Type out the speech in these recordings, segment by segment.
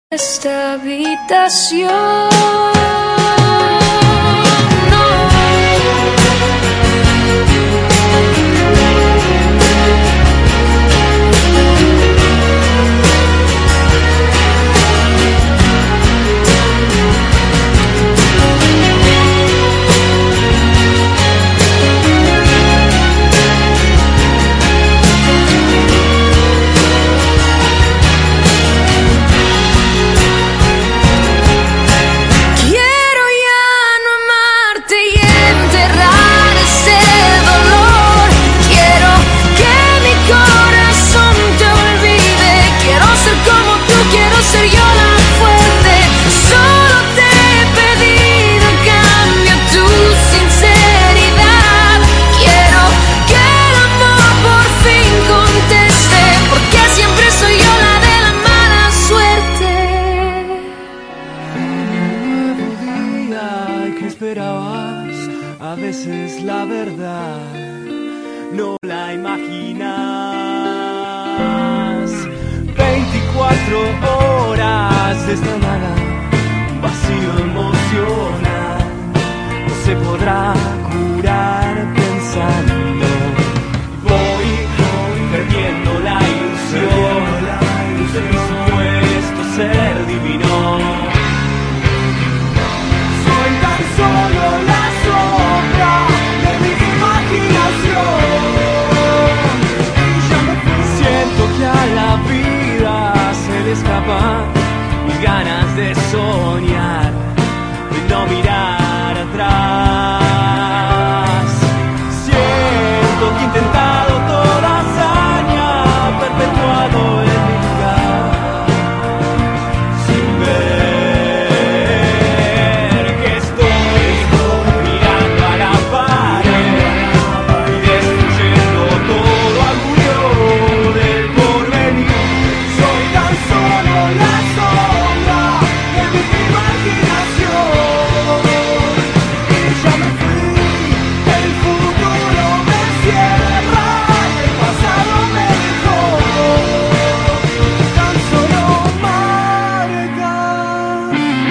esta habitación. A veces la verdad no la imaginas. 24 horas de esta nada, un vacío emocional, no se podrá curar pensando. Voy perdiendo la ilusión de mi supuesto ser divino. Soy tan solo la sombra de mi imaginación. Siento que a la vida se le escapan mis ganas de soñar y no mirar atrás. Siento que he intentado toda hazaña, perpetuado en mi lugar, sin ver que estoy mirando a la pared y destruyendo todo augurio del porvenir. Soy tan solo la sombra de mi imaginación y ya me fui. El futuro me cierra y el pasado me dejó tan solo marcas.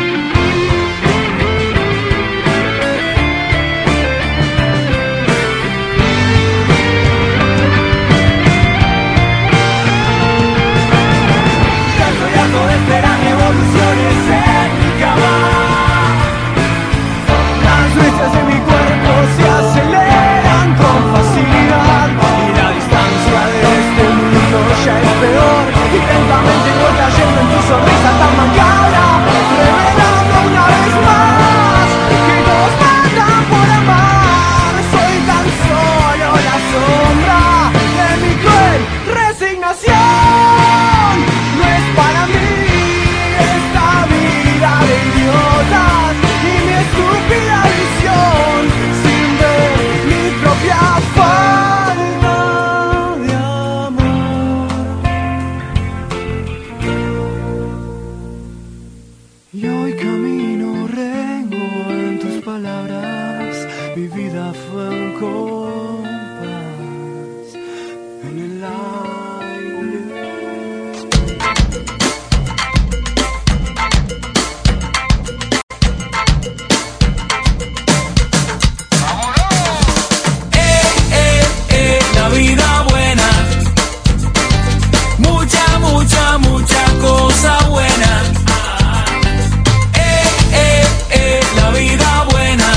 Ya estoy harto de esperar revoluciones en mi cama. Las huellas de mi cuerpo se aceleran con facilidad y la distancia de este mundo ya es peor. Y lentamente voy cayendo en tu sonrisa tan macabra, revelando una vez más que nos matan por amar. Soy tan solo la sombra de mi cruel resignación. No es para mí esta vida de idiotas y mi estúpida visión, sin ver mi propia falta de amor. Y hoy camino rengo en tus palabras, mi vida fue un compás en el aire. La vida buena, mucha, mucha, mucha cosa buena. La vida buena,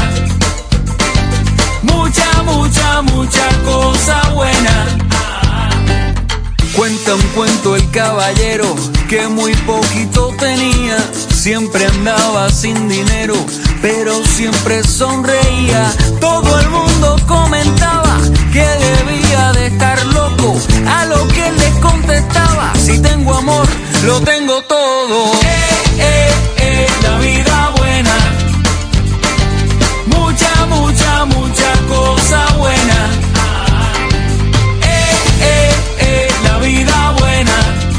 mucha, mucha, mucha cosa buena. Cuenta un cuento el caballero que muy poquito tenía, siempre andaba sin dinero, pero siempre sonreía. Todo el mundo comentaba que debía de estar loco, a lo que él les contestaba: si tengo amor, lo tengo todo. La vida buena, mucha, mucha, mucha cosa buena. La vida buena,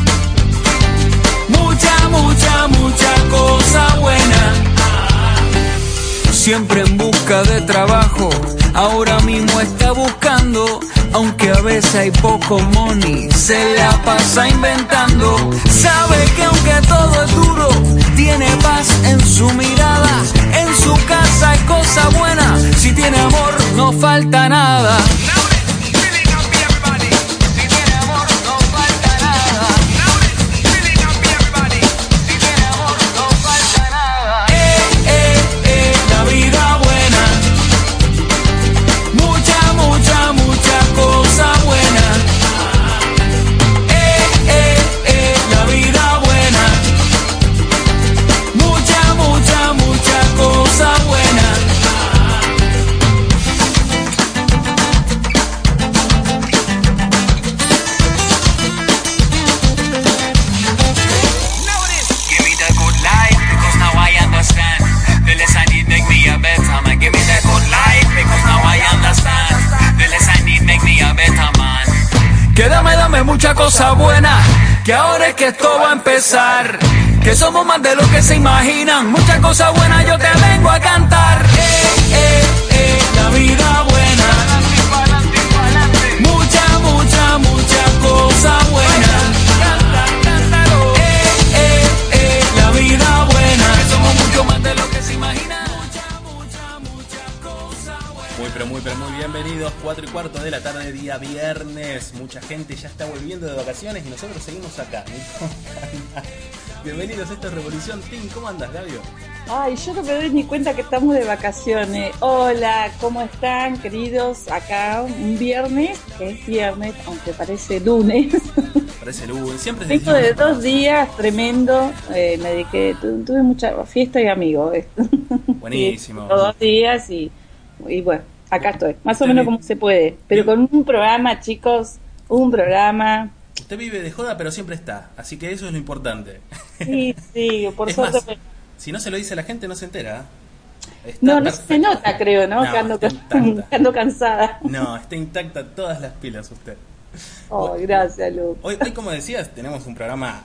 mucha, mucha, mucha cosa buena. Siempre en busca de trabajo, ahora mismo está buscando, aunque a veces hay poco money, se la pasa inventando. Sabe que aunque todo es duro, falta nada. La vida buena, mucha cosa buena. La vida buena, mucha cosa buena. Give me the good life, because now I understand. The less I need, make me a better man. Give me the good life, because now I understand. The less I need, make me a better man. Que dame mucha cosa buena, que ahora es que esto va a empezar. Que somos más de lo que se imaginan. Mucha cosa buena yo te vengo a cantar. La vida buena, mucha cosa buena. La vida buena, que somos mucho más de lo que se imaginan. Mucha cosa buena. Muy bienvenidos, 4:15 de la tarde, día viernes. Mucha gente ya está volviendo de vacaciones y nosotros seguimos acá. Bienvenidos a esta Revolución Team. ¿Cómo andas, Gabio? Ay, yo no me doy ni cuenta que estamos de vacaciones. Hola, ¿cómo están, queridos? Acá un viernes, que es viernes, aunque parece lunes. Parece lunes, siempre es Vengo de 2 días, tremendo. Me dediqué, tuve mucha fiesta y amigos. Buenísimo. 2 días y bueno, acá estoy. Más o menos como se puede. Pero con un programa, chicos, un programa. Usted vive de joda, pero siempre está. Así que eso es lo importante. Sí, por es suerte. Más, si no se lo dice a la gente, no se entera. No se nota, creo, ¿no? Que ando cansada. No, está intacta todas las pilas usted. Oh, gracias, Lu. Hoy, como decías, tenemos un programa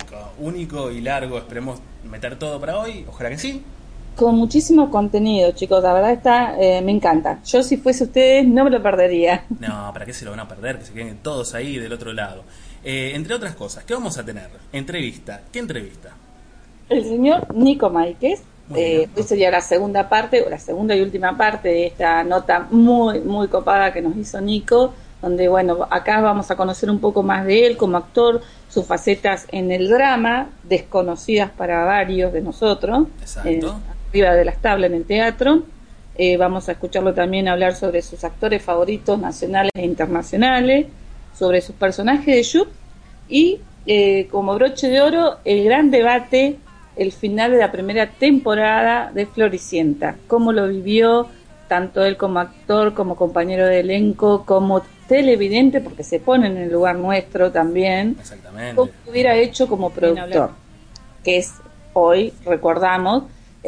único y largo. Esperemos meter todo para hoy. Ojalá que sí. Con muchísimo contenido, chicos. La verdad me encanta. Yo, si fuese ustedes, no me lo perdería. No, ¿para qué se lo van a perder? Que se queden todos ahí del otro lado. Entre otras cosas, ¿qué vamos a tener? Entrevista. ¿Qué entrevista? El señor Nico Máiquez. Hoy sería la segunda parte, o la segunda y última parte de esta nota muy copada que nos hizo Nico, donde, bueno, acá vamos a conocer un poco más de él como actor, sus facetas en el drama, desconocidas para varios de nosotros. Exacto. Arriba de las tablas en el teatro. Vamos a escucharlo también hablar sobre sus actores favoritos nacionales e internacionales, sobre sus personajes de Shoot y como broche de oro el gran debate, el final de la primera temporada de Floricienta, cómo lo vivió tanto él como actor, como compañero de elenco, como televidente, porque se pone en el lugar nuestro también. Exactamente. Cómo hubiera hecho como productor, que es hoy, recordamos,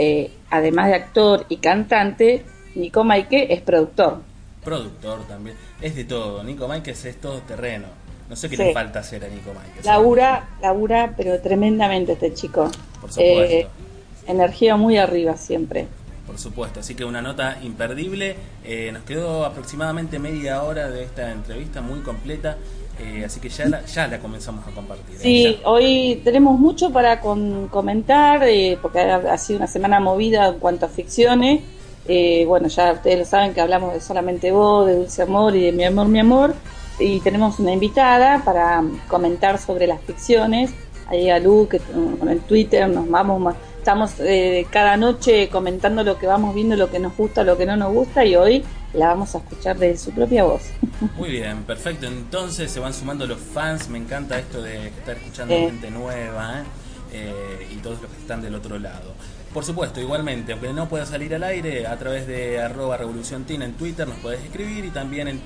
además de actor y cantante, Nico Máiquez es productor. Productor también, es de todo. Nico Máiquez es todo terreno. No sé qué le falta hacer a Nico Máiquez. Labura, pero tremendamente este chico. Por supuesto. Energía muy arriba siempre. Por supuesto, así que una nota imperdible. Nos quedó aproximadamente media hora de esta entrevista muy completa. Así que ya la comenzamos a compartir. Sí, hoy tenemos mucho para comentar, porque ha sido una semana movida en cuanto a ficciones. Bueno, ya ustedes lo saben que hablamos de Solamente Vos, de Dulce Amor y de Mi Amor, Mi Amor. Y tenemos una invitada para comentar sobre las ficciones. Ahí a Lu, que con el Twitter estamos cada noche comentando lo que vamos viendo, lo que nos gusta, lo que no nos gusta, y hoy la vamos a escuchar de su propia voz. Muy bien, perfecto. Entonces se van sumando los fans. Me encanta esto de estar escuchando gente nueva y todos los que están del otro lado. Por supuesto, igualmente, aunque no pueda salir al aire, a través de @revolucionteam en Twitter nos podés escribir, y también en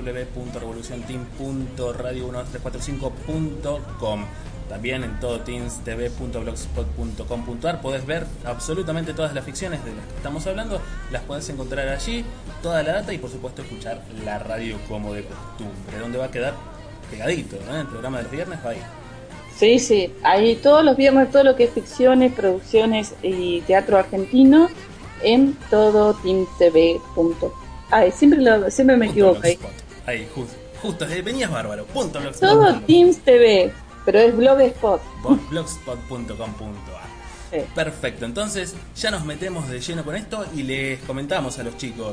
www.revolucionteam.radio1345.com. También en todoteamstv.blogspot.com.ar podés ver absolutamente todas las ficciones de las que estamos hablando, las podés encontrar allí, toda la data, y por supuesto escuchar la radio como de costumbre, donde va a quedar pegadito, ¿eh? El programa de los viernes va ahí. Sí, ahí todos los viernes, todo lo que es ficciones, producciones y teatro argentino en todoteamtv. Ay, siempre me equivoco ahí. Ahí, justo, venías bárbaro. Todo Teams TV, pero es Blogspot. Blogspot.com.ar. Sí. Perfecto, entonces ya nos metemos de lleno con esto y les comentamos a los chicos.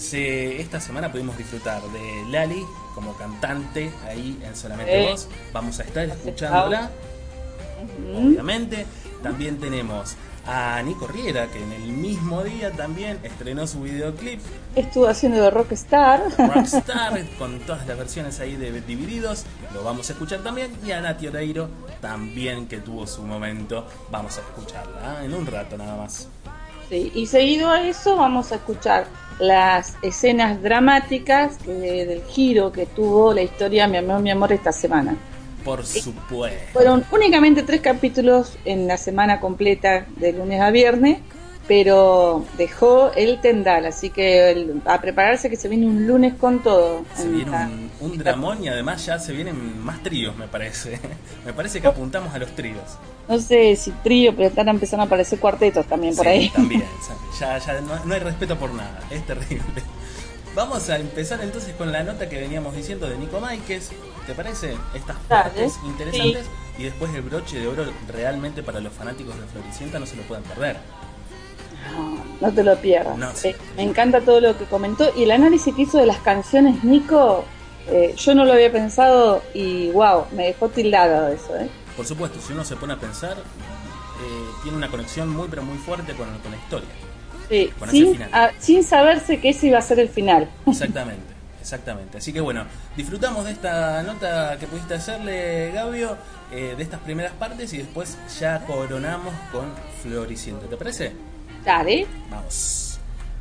Esta semana pudimos disfrutar de Lali como cantante ahí en Solamente Vos. Vamos a estar escuchándola, obviamente. También tenemos a Nico Riera, que en el mismo día también estrenó su videoclip. Estuvo haciendo de Rockstar. Rockstar, con todas las versiones ahí de Divididos. Lo vamos a escuchar también. Y a Nati Oreiro también, que tuvo su momento. Vamos a escucharla en un rato nada más. Sí, y seguido a eso vamos a escuchar las escenas dramáticas del giro que tuvo la historia Mi amor esta semana. Por supuesto. Fueron únicamente 3 capítulos en la semana completa, de lunes a viernes, pero dejó el tendal, así que a prepararse, que se viene un lunes con todo. Se viene un dramón, y además ya se vienen más tríos, me parece. Me parece que apuntamos a los tríos. No sé si trío, pero están empezando a aparecer cuartetos también por ahí. También, ya no hay respeto por nada, es terrible. Vamos a empezar entonces con la nota que veníamos diciendo de Nico Máiquez. ¿Te parece? Estas partes interesantes, sí. Y después el broche de oro, realmente para los fanáticos de Floricienta no se lo pueden perder. No te lo pierdas. No, sí. Me encanta todo lo que comentó y el análisis que hizo de las canciones Nico, yo no lo había pensado y wow, me dejó tildado eso. Por supuesto, si uno se pone a pensar, tiene una conexión muy pero muy fuerte con la historia. Sí, sin saberse que ese iba a ser el final. Exactamente. Así que bueno, disfrutamos de esta nota que pudiste hacerle, Gabio, de estas primeras partes, y después ya coronamos con Floricienta. ¿Te parece? Dale. Vamos.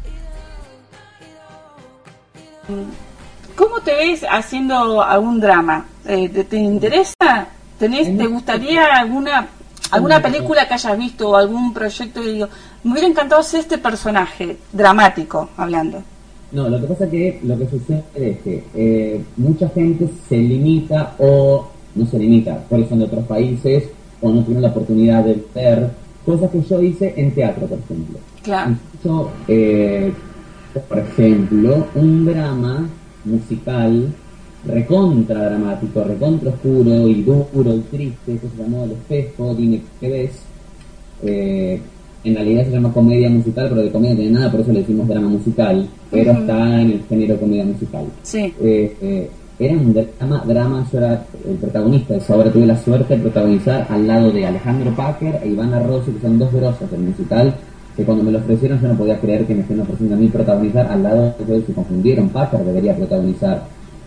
¿Cómo te ves haciendo algún drama? ¿Te interesa? ¿Te gustaría alguna película que hayas visto o algún proyecto que digo, me hubiera encantado ser este personaje dramático, hablando? No, lo que pasa es que lo que sucede es que mucha gente se limita o no se limita, porque son de otros países o no tienen la oportunidad de ver cosas que yo hice en teatro, por ejemplo. Claro. Yo, por ejemplo, un drama musical recontra dramático, recontra oscuro y duro y triste, que se llamó El Espejo, Dime qué ves. En realidad se llama comedia musical, pero de comedia no tiene nada, por eso le decimos drama musical, pero está en el género comedia musical. Sí. Era un drama, yo era el protagonista de esa obra, tuve la suerte de protagonizar al lado de Alejandro Packer e Ivana Rossi, que son dos grosas del musical, que cuando me lo ofrecieron yo no podía creer que me estén ofreciendo a mí protagonizar al lado de ellos. Se confundieron, Packer debería protagonizar.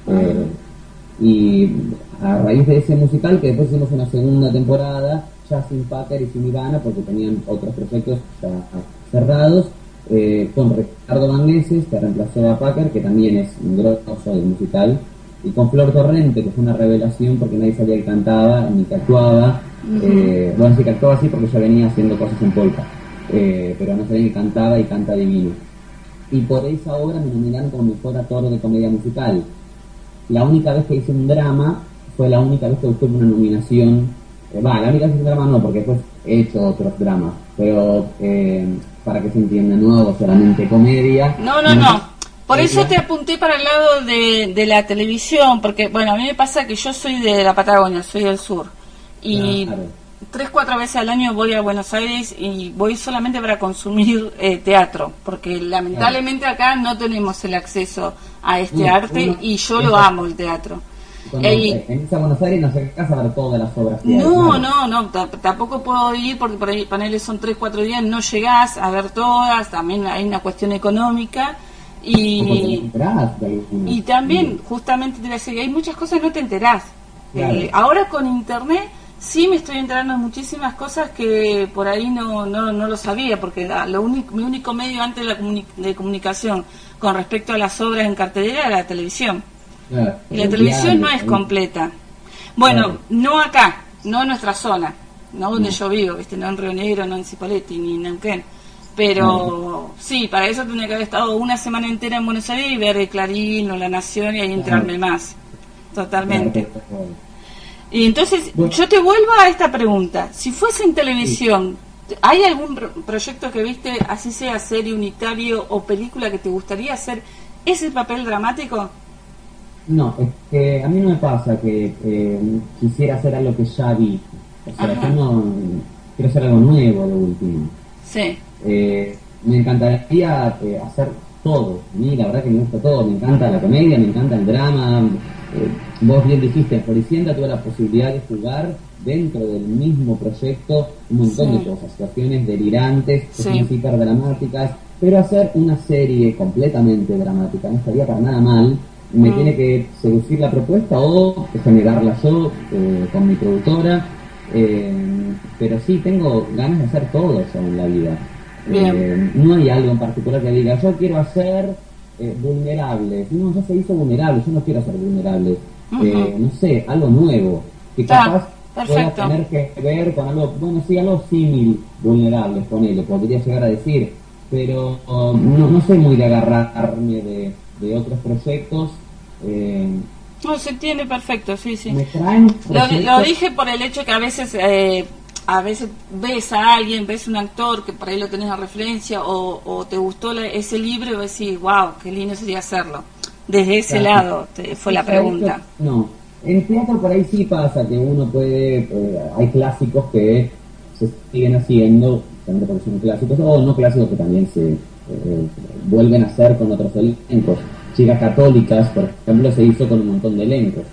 Y a raíz de ese musical, que después hicimos una segunda temporada, ya sin Packer y sin Ivana, porque tenían otros proyectos ya cerrados, con Ricardo Vangeses, que reemplazó a Packer, que también es un grosso del musical, y con Flor Torrente, que fue una revelación porque nadie sabía que cantaba ni que actuaba. Bueno, sí que actuaba así porque ya venía haciendo cosas en polka, pero no sabía que cantaba y canta divino. Y por esa obra me nominaron como mejor actor de comedia musical. La única vez que hice un drama fue la única vez que obtuve una nominación. La única vez que hice un drama no, porque después he hecho otros dramas, pero para que se entienda, no hago solamente comedia. No. Por eso te apunté para el lado de la televisión, porque bueno, a mí me pasa que yo soy de la Patagonia, soy del sur, y 3-4 veces al año voy a Buenos Aires y voy solamente para consumir teatro, porque lamentablemente acá no tenemos el acceso a este arte y yo lo amo, el teatro. Cuando venís a Buenos Aires no se casa a ver todas las obras que hay. No, tampoco puedo ir porque por ahí paneles son 3-4 días, no llegás a ver todas, también hay una cuestión económica. Y también, justamente te iba a decir, hay muchas cosas que no te enterás. Claro. Ahora con internet sí me estoy enterando de muchísimas cosas que por ahí no lo sabía, porque mi único medio antes de comunicación con respecto a las obras en cartelera era la televisión. Claro, y la televisión no es completa. Bueno, no acá, no en nuestra zona, no donde yo vivo, ¿viste? No en Río Negro, no en Cipolletti, ni en Neuquén. Pero sí, para eso tendría que haber estado una semana entera en Buenos Aires y ver Clarín o La Nación y ahí entrarme más. Totalmente. Y entonces, yo te vuelvo a esta pregunta. Si fuese en televisión, ¿hay algún proyecto que viste, así sea serie, unitario o película, que te gustaría hacer ese papel dramático? No, es que a mí no me pasa que quisiera hacer algo que ya vi. O sea, yo no quiero hacer algo nuevo, lo último. Sí. Me encantaría hacer todo. A mí la verdad que me gusta todo, me encanta la comedia, me encanta el drama. Vos bien dijiste, en Floricienta tuve la posibilidad de jugar dentro del mismo proyecto un montón de cosas, situaciones delirantes, situaciones hiperdramáticas, pero hacer una serie completamente dramática no estaría para nada mal. Me tiene que seducir la propuesta o generarla yo con mi productora, pero sí tengo ganas de hacer todo eso en la vida. No hay algo en particular que diga yo quiero hacer vulnerables. No, ya se hizo vulnerables, yo no quiero hacer vulnerables. No sé, algo nuevo que capaz pueda tener que ver con algo, bueno, sí, algo símil, vulnerables, ponele, podría llegar a decir, pero no soy muy de agarrarme de otros proyectos. No, se entiende perfecto, sí. Me traen lo dije por el hecho que a veces ves a alguien, ves un actor que por ahí lo tenés a referencia o te gustó ese libro y vos decís, wow, qué lindo sería hacerlo. Desde ese lado fue la pregunta. No, en teatro por ahí sí pasa que uno puede, hay clásicos que se siguen haciendo, también porque son clásicos, o no clásicos que también se vuelven a hacer con otros elencos. Chicas Católicas, por ejemplo, se hizo con un montón de elencos.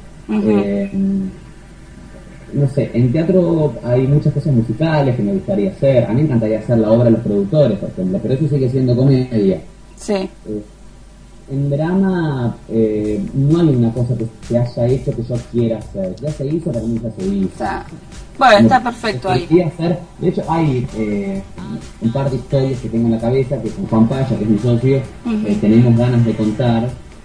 No sé, en teatro hay muchas cosas musicales que me gustaría hacer. A mí me encantaría hacer la obra de los productores, por ejemplo, pero eso sigue siendo comedia. Sí. En drama no hay una cosa que se haya hecho que yo quiera hacer. Ya se hizo, para mí ya se hizo. Bueno, está perfecto ahí. Hacer, de hecho, hay un par de historias que tengo en la cabeza que con Juan Paya, que es mi socio, tenemos ganas de contar.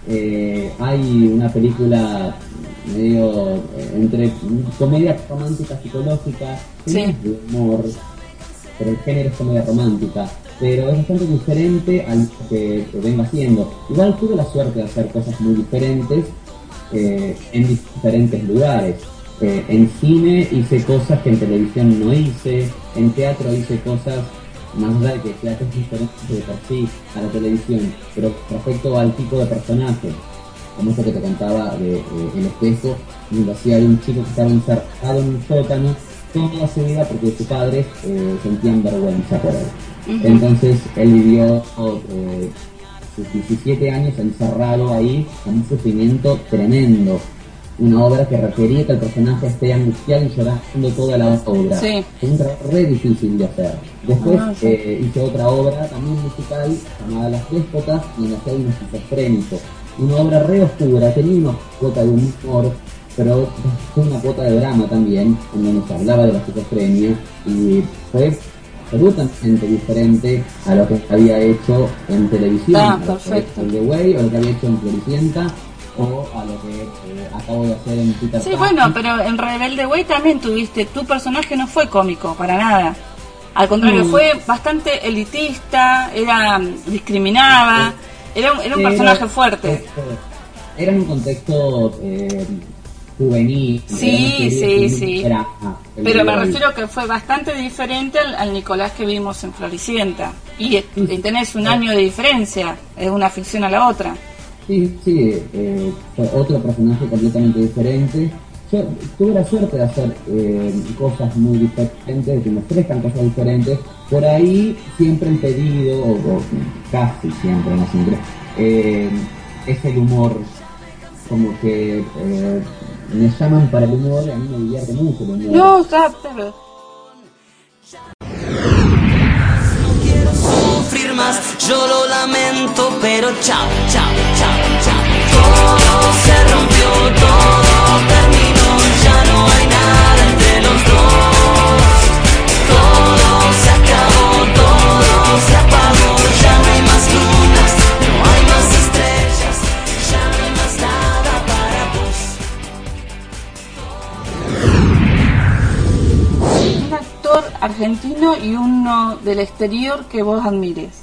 Hay una película medio entre comedia romántica psicológica, de humor, pero el género es comedia romántica, pero es bastante diferente al que vengo haciendo. Igual tuve la suerte de hacer cosas muy diferentes en diferentes lugares. En cine hice cosas que en televisión no hice, en teatro hice cosas, más allá de que el teatro es diferente de por sí a la televisión, pero respecto al tipo de personaje, como esto que te contaba de El Espejo, me lo hacía de un chico que estaba encerrado en un sótano toda su vida porque sus padres sentían vergüenza por él. Entonces él vivió sus 17 años encerrado ahí con un sufrimiento tremendo. Una obra que requería que el personaje esté angustiado y llorando toda la obra. Fue un trabajo re difícil de hacer. Después hice otra obra también musical llamada Las Déspotas, y en la que hay un esquizofrénico. Una obra re oscura, tenía una cuota de humor, pero fue una cuota de drama también, en donde se hablaba de la esquizofrenia, y fue absolutamente diferente a lo que había hecho en televisión, perfecto. El de Way, o lo que había hecho en Floricienta, o a lo que acabo de hacer en Peter Pan. Bueno, pero en Rebelde Way también tu personaje no fue cómico, para nada. Al contrario, fue bastante elitista, discriminaba, era un personaje fuerte. Era en un contexto juvenil. Sí. Pero me refiero que fue bastante diferente al Nicolás que vimos en Floricienta. Y tenés un año de diferencia, es una ficción a la otra. Sí, fue otro personaje completamente diferente. Yo tuve la suerte de hacer cosas muy diferentes, de que me ofrezcan cosas diferentes. Por ahí siempre han pedido, o casi siempre, no siempre, es el humor. Como que me llaman para el humor y a mí me divierte mucho el humor. No, está, pero... Más, yo lo lamento, pero chao. Todo se rompió, todo terminó, ya no hay nada entre los dos. Todo se acabó, todo se apagó, ya no hay más lunas, no hay más estrellas, ya no hay más nada para vos. Un actor argentino y uno del exterior que vos admires.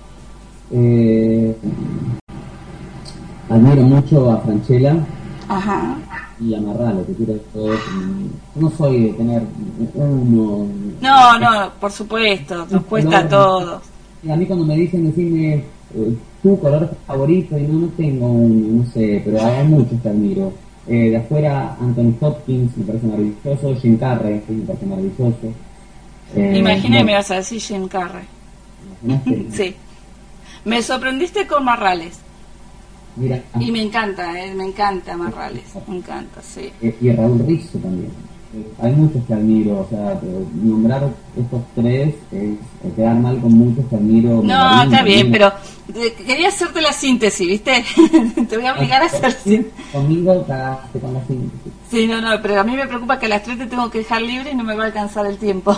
Admiro mucho a Francella Ajá. y a Marralo, que quiero todos. No soy de tener uno. No, por supuesto, nos cuesta a todos. A mí cuando me dicen, decime tu color favorito, y no tengo uno, no sé, pero hay muchos que admiro. De afuera, Anthony Hopkins me parece maravilloso, Jim Carrey me parece maravilloso. Imaginé, me vas a decir Jim Carrey. ¿Imaginaste? Sí. Me sorprendiste con Marrales. Mira, Y me encanta Marrales. Me encanta, sí. y Raúl Rizzo también. Hay muchos que admiro, o sea, nombrar estos tres es quedar mal con muchos que admiro. No, está bien, pero quería hacerte la síntesis, ¿viste? Te voy a obligar a hacer síntesis. Conmigo cagaste con la síntesis. Sí, no, pero a mí me preocupa que a las 3 te tengo que dejar libre y no me va a alcanzar el tiempo.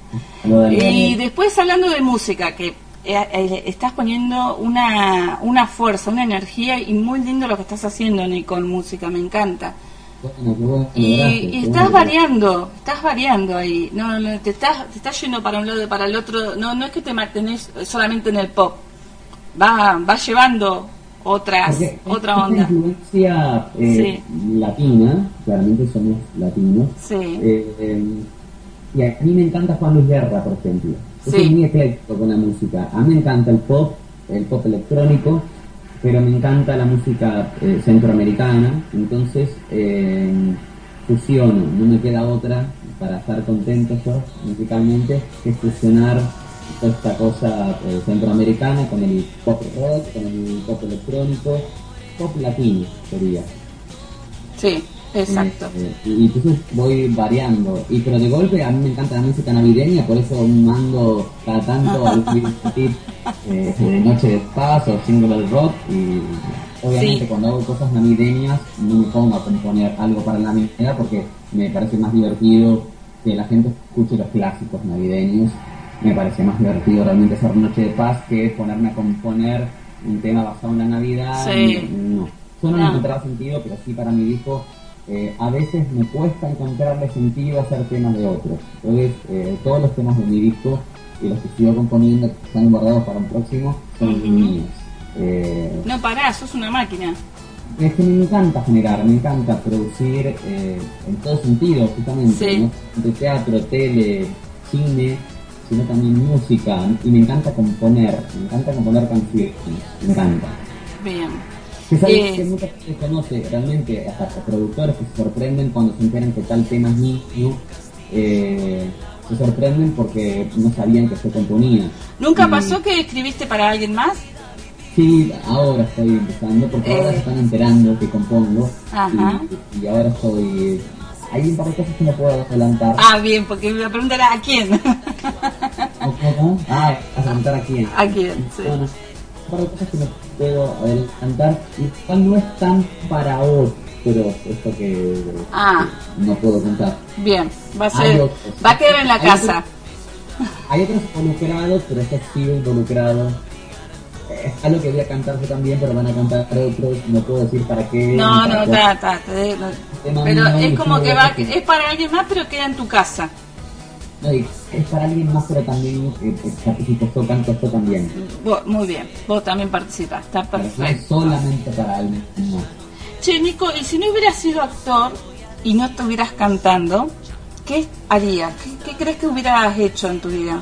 Y después hablando de música, que estás poniendo una fuerza, una energía y muy lindo lo que estás haciendo, Nico, con música, me encanta. Bueno, Y estás variando ahí, no, te estás yendo para un lado y para el otro, no es que te mantenés solamente en el pop, va llevando otra onda. Influencia Sí. latina, claramente somos latinos. Sí. Y a mí me encanta Juan Luis Guerra, por ejemplo. Yo soy Sí. muy ecléctico con la música. A mí me encanta el pop electrónico, pero me encanta la música centroamericana. Entonces fusiono, no me queda otra para estar contento yo musicalmente que fusionar toda esta cosa centroamericana con el pop rock, con el pop electrónico, pop latino sería. Sí, exacto. Y entonces voy variando, pero de golpe a mí me encanta la música navideña, por eso mando cada tanto al tip de Noche de Paz o Single Rock, y obviamente Sí. cuando hago cosas navideñas no me pongo a componer algo para la Navidad porque me parece más divertido que la gente escuche los clásicos navideños. Me parece más divertido realmente hacer Noche de Paz que ponerme a componer un tema basado en la Navidad. Sí. No. Yo no le No. encontraba sentido, pero sí para mi disco a veces me cuesta encontrarle sentido a hacer temas de otros. Entonces todos los temas de mi disco y los que sigo componiendo, que están guardados para un próximo, son míos. No parás, sos una máquina. Es que me encanta generar, me encanta producir en todos sentidos, justamente, Sí. ¿no? De teatro, tele, cine, sino también música, y me encanta componer canciones, me encanta. Bien. Que sabes que mucha gente conoce realmente, hasta productores que se sorprenden cuando se enteran que tal tema es mío, se sorprenden porque no sabían que se componía. ¿Nunca Y- pasó que escribiste para alguien más? Sí, ahora estoy empezando, porque ahora se están enterando que compongo, Ajá. y ahora estoy... Hay un par de cosas que no puedo adelantar. Ah, bien, porque la pregunta era ¿a quién? ¿Cómo? Ah, adelantar a quién. ¿A quién? Sí. Bueno, un par de cosas que no puedo adelantar, y cual no es tan para otros, esto que no puedo contar. Bien, va a Hay ser, otros. va a quedar en la Hay casa. Hay otros involucrados, pero esto sigo involucrado. Es algo que voy a cantar yo también, pero van a cantar otros, no puedo decir para qué. No, ni para no, cuál. está. Tema Pero mío, es y como yo que voy a decir- es para alguien más, pero queda en tu casa. No, y es para alguien más, pero también participo, yo canto esto también. Muy bien, vos también participás, está Pero no es perfecto. solamente para alguien más. Che, Nico, y si no hubieras sido actor y no estuvieras cantando, ¿qué harías? ¿Qué crees que hubieras hecho en tu vida?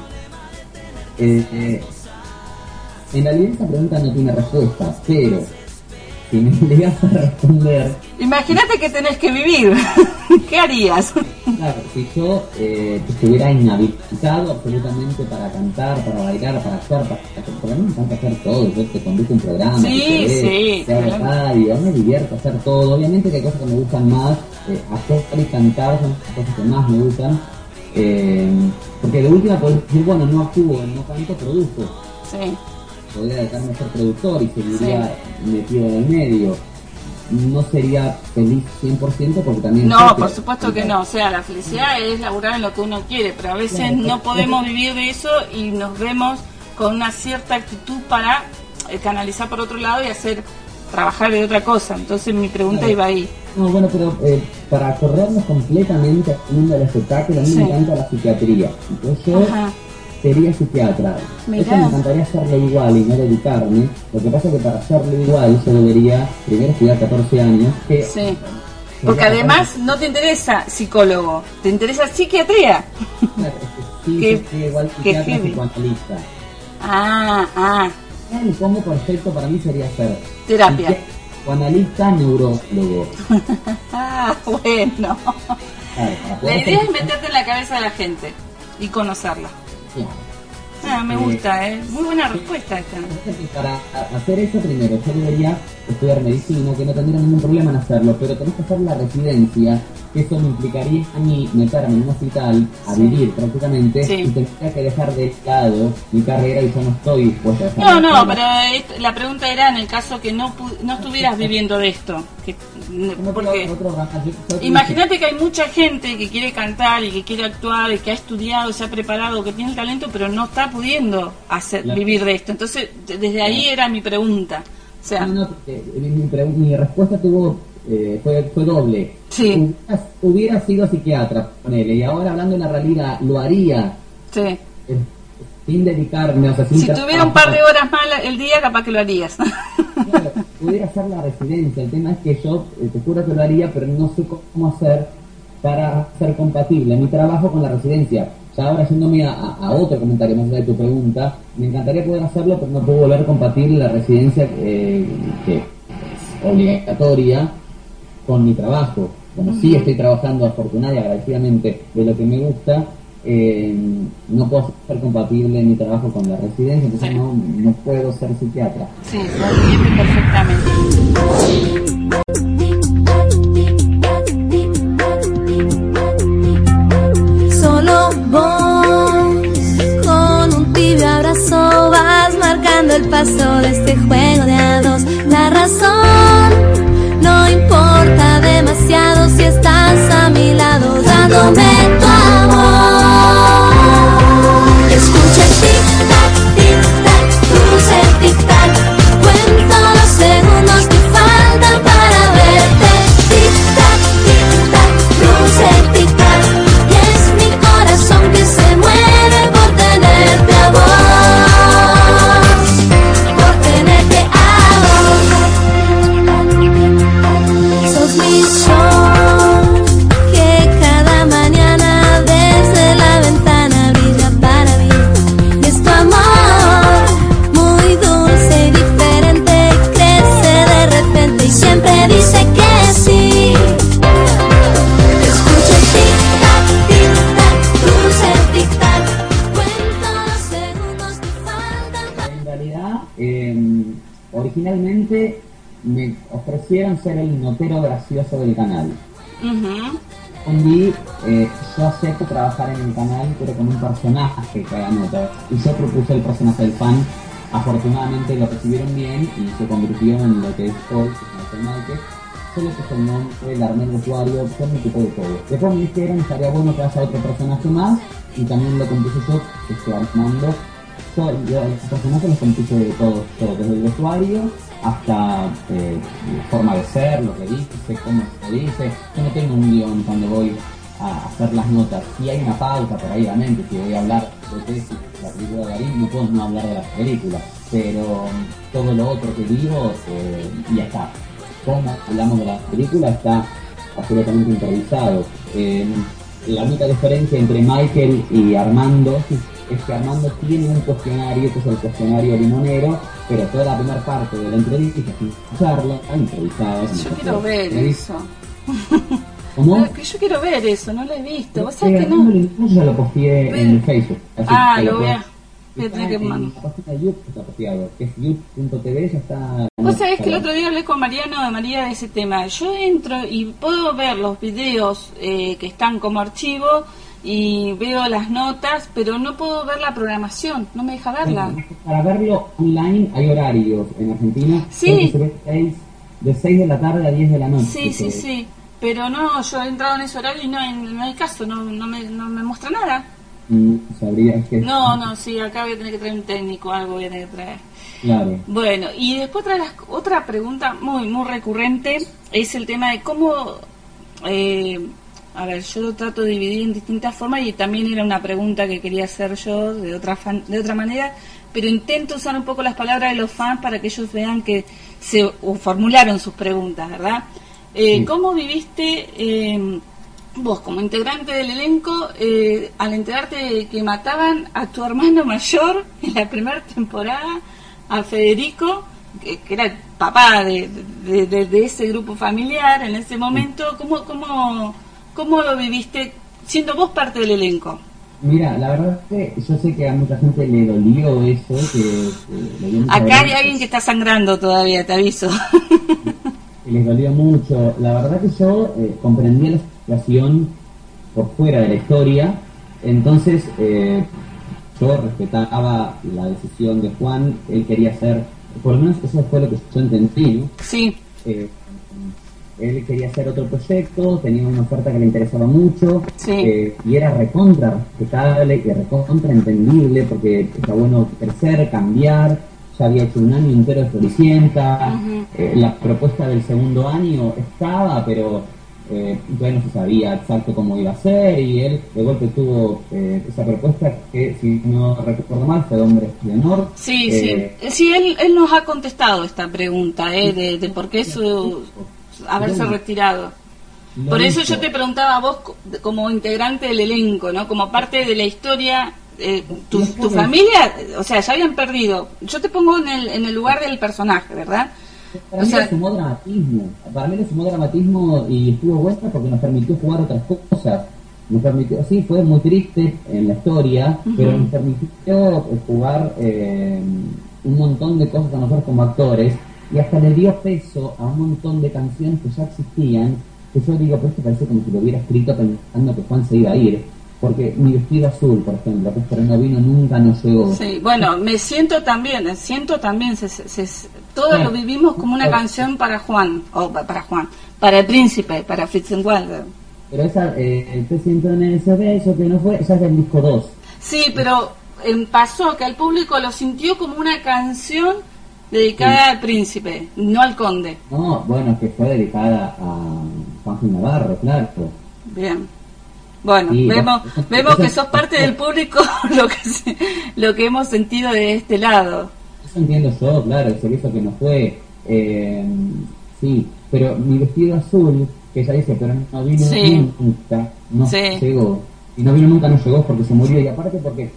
En realidad esa pregunta no tiene respuesta, pero si me obligas a responder, Imagínate que tenés que vivir. ¿Qué harías? claro, si yo estuviera inhabilitado absolutamente para cantar, para bailar, para actuar, porque a mí me encanta hacer todo, yo te conduzco un programa, Sí, te hago claro. radio, me divierto hacer todo, obviamente que hay cosas que me gustan más, actuar y cantar son las cosas que más me gustan, porque de última puedo decir, bueno, no actúo, no canto, produzco. Sí. Podría dedicarme a ser productor y seguiría metido en el medio. No sería feliz 100% porque también... No, por supuesto que no. O sea, la felicidad es laburar en lo que uno quiere, pero a veces Claro, no podemos vivir de eso y nos vemos con una cierta actitud para canalizar por otro lado y hacer trabajar de otra cosa. Entonces mi pregunta Claro. iba ahí. No, bueno, pero para corrernos completamente al mundo del espectáculo, a mí Sí. me encanta la psiquiatría. Entonces yo Ajá. sería psiquiatra. Mirá. Eso me encantaría hacerlo igual y no dedicarme. Lo que pasa es que para hacerlo igual yo debería primero estudiar 14 años. Que Sí. Porque además no te interesa psicólogo, te interesa psiquiatría. Claro, sí, Qué- yo sería igual qué psiquiatra heavy. psicoanalista. Ah. El combo perfecto para mí sería ser Terapia. psicoanalista, neurólogo. Ah, bueno. Claro, para La poder idea es ser- meterte en la cabeza de la gente y conocerla. Claro. buena, me gusta, muy buena respuesta esta. Para hacer eso, primero, yo debería estudiar medicina, que no tendría ningún problema en hacerlo, pero tenés que hacer la residencia, que eso me implicaría a mí meterme en un hospital a vivir prácticamente, y tendría que dejar de lado mi carrera y yo no estoy dispuesta a dejar. No, pero la pregunta era en el caso que no estuvieras viviendo de esto. Porque imagínate que hay mucha gente que quiere cantar y que quiere actuar y que ha estudiado, se ha preparado, que tiene el talento, pero no está pudiendo vivir de esto. Entonces, desde ahí era mi pregunta. O sea, mi respuesta fue doble. Sí. Hubiera sido psiquiatra, ponele, y ahora hablando en la realidad, lo haría. Sí. Sin dedicarme, o sea, si tuviera un par de horas más el día, capaz que lo harías. Claro, pudiera hacer la residencia. El tema es que yo te juro que lo haría, pero no sé cómo hacer para hacer compatible mi trabajo con la residencia. Ya ahora yéndome a otro comentario más allá de tu pregunta, me encantaría poder hacerlo, pero no puedo volver compatible la residencia que es obligatoria con mi trabajo. Como sí estoy trabajando afortunada y agradecidamente de lo que me gusta, no puedo ser compatible mi trabajo con la residencia, entonces no puedo ser psiquiatra. Sí, lo entiendo perfectamente. Solo vos, con un tibio abrazo, vas marcando el paso de este juego de a dos. La razón no importa demasiado si estás a mi lado, dándome tu amor. Escucha el tic-tac, tic-tac, cruce el tic-tac, cuento los segundos que faltan para verte. Tic-tac, tic-tac, cruce el tic-tac, y es mi corazón que se mueve por tenerte a vos, por tenerte a vos. Sos mi sol que cada mañana desde la ventana brilla para mí, y es tu amor muy dulce y diferente, crece de repente y siempre dice que sí. Escucha el tic-tac, tic-tac, cruce el tic-tac, cuento los segundos que faltan. En realidad, originalmente me ofrecieron ser el notero gracioso del canal. Yo acepto trabajar en el canal, pero con un personaje que haga notas. Y yo propuse el personaje del fan. Afortunadamente lo recibieron bien y se convirtió en lo que es hoy, que es Mike. Solo que el nombre, el armé el usuario, yo me ocupé de todo. Después me dijeron, estaría bueno que haya otro personaje más, y también lo compuse yo, que estoy armando. Yo los personajes los compuse de todo, desde el usuario hasta forma de ser, lo que dice, cómo se dice. Yo no tengo un guión cuando voy a hacer las notas. Si hay una pauta por ahí, obviamente, si voy a hablar de Tessie, la película de Darín, no puedo no hablar de las películas, pero todo lo otro que digo, ya está. Como hablamos de la película, está absolutamente improvisado. La única diferencia entre Michael y Armando es que Armando tiene un cuestionario, que es el cuestionario limonero, pero toda la primera parte de la entrevista, sin usarla, está improvisada. Yo quiero ver eso. ¿Cómo? Yo quiero ver eso, no lo he visto. ¿Vos sabés que no? Yo ya lo posteé en Facebook. Lo voy a tener que mandar. En la página de YouTube está posteado, que es youtube.tv, ya está. Vos sabés que el otro día hablé con María de ese tema. Yo entro y puedo ver los videos que están como archivo y veo las notas, pero no puedo ver la programación, no me deja verla. Para verlo online hay horarios en Argentina. Sí. Se ve de 6 de la tarde a 10 de la noche. Sí. Pero no, yo he entrado en ese horario y no hay caso, no me muestra nada. Sabría que... No, sí, acá voy a tener que traer un técnico, algo voy a tener que traer. Claro. Bueno, y después otra pregunta muy recurrente es el tema de cómo... a ver, yo lo trato de dividir en distintas formas y también era una pregunta que quería hacer yo de otra manera, pero intento usar un poco las palabras de los fans para que ellos vean que se formularon sus preguntas, ¿verdad? Sí. ¿Cómo viviste vos como integrante del elenco al enterarte de que mataban a tu hermano mayor en la primera temporada, a Federico, que era el papá de ese grupo familiar en ese momento? ¿Cómo lo viviste siendo vos parte del elenco? Mira, la verdad es que yo sé que a mucha gente le dolió eso, que le dio mucha Acá hay vergüenza, alguien que está sangrando todavía, te aviso. que les dolió mucho. La verdad que yo comprendía la situación por fuera de la historia, entonces yo respetaba la decisión de Juan. Él quería hacer, por lo menos eso fue lo que yo entendí, ¿no? Sí, Eh, Él quería hacer otro proyecto, tenía una oferta que le interesaba mucho, Sí. y era recontra respetable y recontra entendible, porque está bueno crecer, cambiar. Ya había hecho un año entero de Floricienta. La propuesta del segundo año estaba, pero todavía no se sabía exacto cómo iba a ser, y él de golpe tuvo esa propuesta que, si no recuerdo mal, fue de Hombres de Honor. sí, sí. Sí, él nos ha contestado esta pregunta, de por qué haberse retirado. Lo Por eso hizo. yo te preguntaba a vos como integrante del elenco, ¿no? Como parte de la historia, tu familia, o sea, ya habían perdido. Yo te pongo en el lugar del personaje, ¿verdad? Para O mí sea, le sumó dramatismo. Para mí le sumó dramatismo y estuvo buena porque nos permitió jugar otras cosas. Nos permitió, sí, fue muy triste en la historia, pero nos permitió jugar un montón de cosas a nosotros como actores, y hasta le dio peso a un montón de canciones que ya existían, que yo digo, pero esto parece como si lo hubiera escrito pensando que Juan se iba a ir. Porque Mi Vestido Azul, por ejemplo, que este no vino, nunca nos llegó. sí, bueno, me siento también, todos lo vivimos como una canción para Juan, para el príncipe, para Fritzenwalder. Pero esa, te siento en ese beso que no fue, esa es del disco 2. Sí, pero pasó que al público lo sintió como una canción dedicada al príncipe, no al conde. No, bueno, es que fue dedicada a Juan Gil Navarro, claro. Bien. Bueno, Sí, vemos que sos parte del público, lo que hemos sentido de este lado. Eso entiendo yo, claro, el servicio que nos fue. Sí, pero Mi Vestido Azul, que ella dice, pero no vino Sí. nunca, no Sí. llegó. Y no vino nunca, no llegó porque se murió. Y aparte porque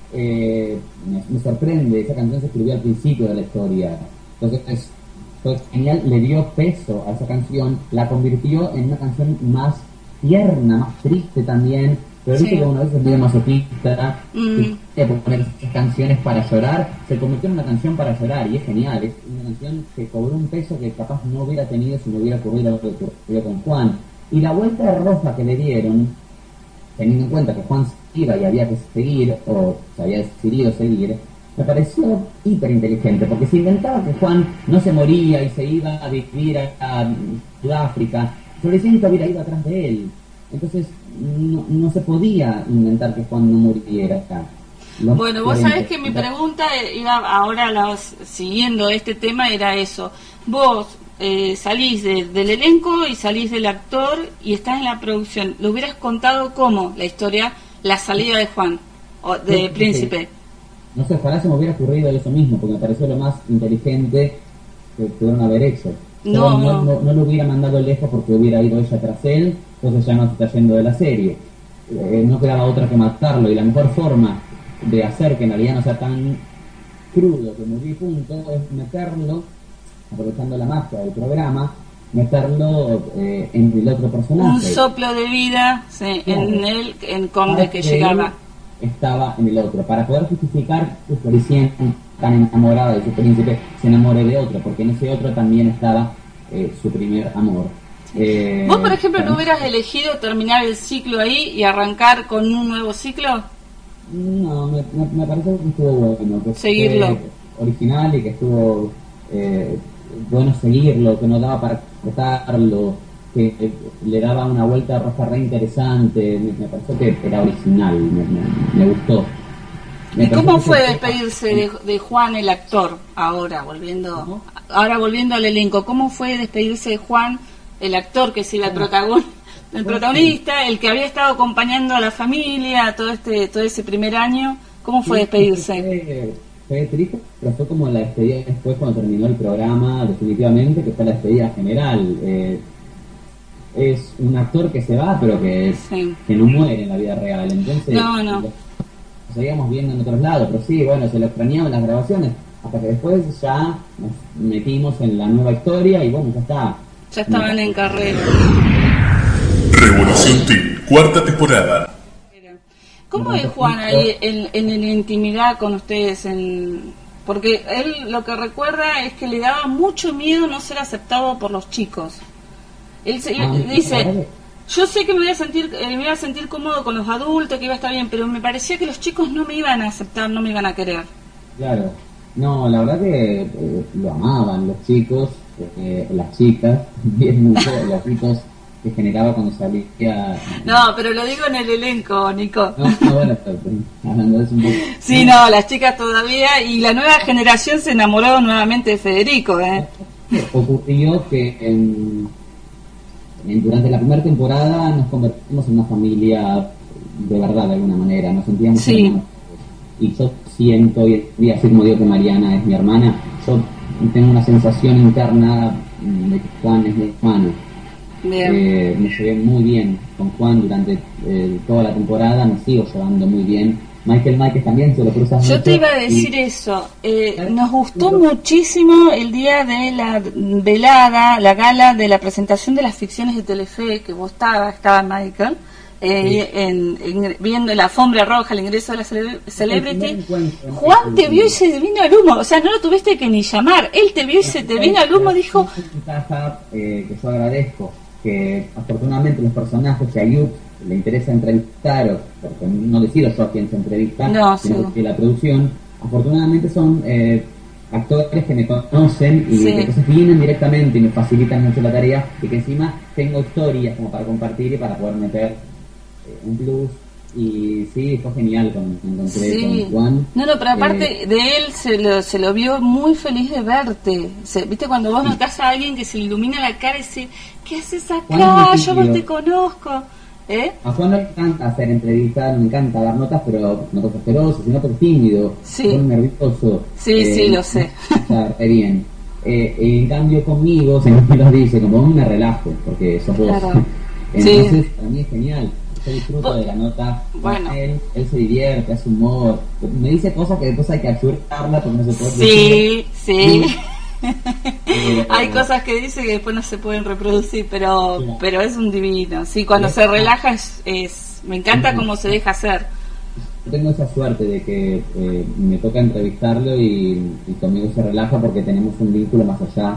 me sorprende, esa canción se escribió al principio de la historia. Entonces fue genial, le dio peso a esa canción, la convirtió en una canción más tierna, más triste también. Pero Sí. viste que una vez es medio masoquista, y poner esas canciones para llorar, se convirtió en una canción para llorar, y es genial. Es una canción que cobró un peso que capaz no hubiera tenido si no hubiera ocurrido lo que ocurrió con Juan. Y la vuelta de roja que le dieron, teniendo en cuenta que Juan se iba y había que seguir, o se había decidido seguir, me pareció hiper inteligente, porque se inventaba que Juan no se moría y se iba a vivir a Sudáfrica. Floricienta hubiera ido atrás de él. Entonces no se podía inventar que Juan no muriera acá. Bueno, vos sabés que mi pregunta iba ahora, siguiendo este tema, era eso. Vos salís del elenco y salís del actor y estás en la producción. ¿Lo hubieras contado cómo la historia, la salida de Juan, o de No, Príncipe? No sé, ojalá se me hubiera ocurrido eso mismo, porque me pareció lo más inteligente que pudieron haber hecho. No. No lo hubiera mandado lejos porque hubiera ido ella tras él, entonces ya no se está yendo de la serie. No quedaba otra que matarlo, y la mejor forma de hacer que en realidad no sea tan crudo que murió y punto es meterlo, aprovechando la magia del programa, meterlo en el otro personaje. Un soplo de vida, sí, Claro. en el conde que Parte de llegaba. él estaba en el otro, para poder justificar que Floricienta, tan enamorada de su príncipe, se enamore de otro, porque en ese otro también estaba su primer amor. ¿Vos, por ejemplo, no hubieras elegido terminar el ciclo ahí y arrancar con un nuevo ciclo? No, me pareció que estuvo bueno, que Seguirlo. fue original y que estuvo bueno seguirlo, que no daba para cortarlo, que le daba una vuelta roja re interesante. Me pareció que era original, me gustó. ¿Y cómo fue despedirse de Juan, el actor, ahora volviendo al elenco? ¿Cómo fue despedirse de Juan, el actor que es el protagonista, el que había estado acompañando a la familia todo ese primer año? ¿Cómo fue despedirse? Fue triste, pero fue como la despedida después cuando terminó el programa, definitivamente, que fue la despedida general. Es un actor que se va, pero que no muere en la vida real. Entonces, No. Lo seguíamos viendo en otros lados, pero sí, bueno, se lo extrañaba en las grabaciones, hasta que después ya nos metimos en la nueva historia y bueno, ya está. Ya estaban en carrera. Revolución Teen, cuarta temporada. ¿Cómo es Juan ahí en la intimidad con ustedes? Porque él lo que recuerda es que le daba mucho miedo no ser aceptado por los chicos. Él dice, yo sé que me iba a sentir cómodo con los adultos, que iba a estar bien, pero me parecía que los chicos no me iban a aceptar, no me iban a querer. Claro. No, la verdad que lo amaban los chicos, las chicas, bien mucho, los chicos que generaba cuando salía. No, pero lo digo en el elenco, Nico. No, bueno, hablando de eso un poco. Sí, no, las chicas todavía, y la nueva generación se enamoró nuevamente de Federico, Ocurrió que durante la primera temporada nos convertimos en una familia de verdad, de alguna manera, nos sentíamos hermanos. Y yo siento, y así como digo que Mariana es mi hermana, yo tengo una sensación interna de que Juan es mi hermano. Me llevé muy bien con Juan durante toda la temporada, me sigo llevando muy bien. Michael también se lo cruza mucho. Yo te iba a decir eso, nos gustó muchísimo el día de la velada, la gala de la presentación de las ficciones de Telefe, que vos estaba Michael, viendo la alfombra roja, el ingreso de la Celebrity. Juan te vio y se te vino al humo, o sea, no lo tuviste que ni llamar, él te vio y se te vino al humo, dijo... que yo agradezco, que afortunadamente los personajes que a Ayub le interesa entrevistar, porque no decido yo a quién se entrevista, sino que la producción, afortunadamente son actores que me conocen y que entonces vienen directamente y me facilitan mucho la tarea, y que encima tengo historias como para compartir y para poder meter un plus. Y sí, fue genial cuando me encontré con Juan. No, pero aparte de él se lo vio muy feliz de verte. ¿Viste cuando vos notás a alguien que se le ilumina la cara y dice, ¿qué haces acá? Yo no te conozco. A Juan no le encanta hacer entrevistas, no me encanta dar notas, pero no porque es feroz, sino porque es tímido, muy nervioso. Sí, lo sé. Está re bien. En cambio conmigo, se me los dice, como me relajo, porque sos vos. Claro. Entonces, para mí es genial. Yo disfruto de la nota. Bueno. Él se divierte, hace humor. Me dice cosas que después hay que ayudarla porque no se puede decir. Sí. Hay cosas que dice que después no se pueden reproducir, pero es un divino. Sí, cuando se relaja me encanta cómo se deja hacer. Yo tengo esa suerte de que me toca entrevistarlo y conmigo se relaja porque tenemos un vínculo más allá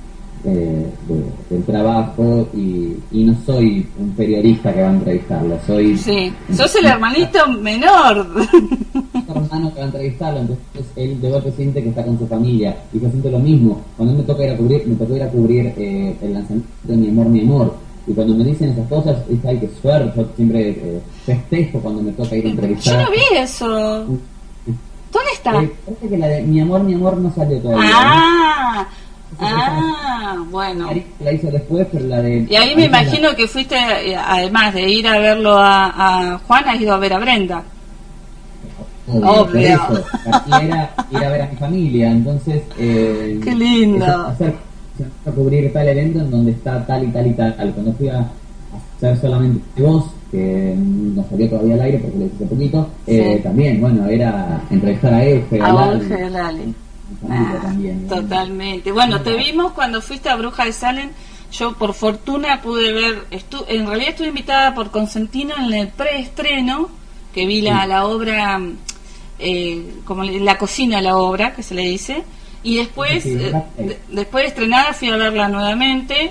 del trabajo, y no soy un periodista que va a entrevistarlo, sos el hermanito menor. Hermano que va a entrevistarlo, entonces él de golpe siente que está con su familia, y yo siento lo mismo. Cuando me tocó ir a cubrir el lanzamiento de Mi Amor, y cuando me dicen esas cosas, es ay, qué suerte. Yo siempre festejo cuando me toca ir a entrevistar. Yo no vi eso. ¿Dónde está? Parece que la de Mi Amor no salió todavía. Bueno. La hizo después, pero la de... Y ahí me imagino que fuiste, además de ir a verlo a Juan, has ido a ver a Brenda. Obvio. Y era ir a ver a mi familia, entonces... ¡Qué lindo! A cubrir tal evento en donde está tal y tal y tal. Cuando fui a hacer solamente voz, que no salió todavía al aire porque lo hice hace poquito, también, era entrevistar a Euge, a Lali. También, totalmente. Bueno, te vimos cuando fuiste a Bruja de Salem. Yo por fortuna pude ver, en realidad estuve invitada por Consentino en el preestreno, que vi la obra, como la cocina de la obra, que se le dice, y después, después de estrenada fui a verla nuevamente,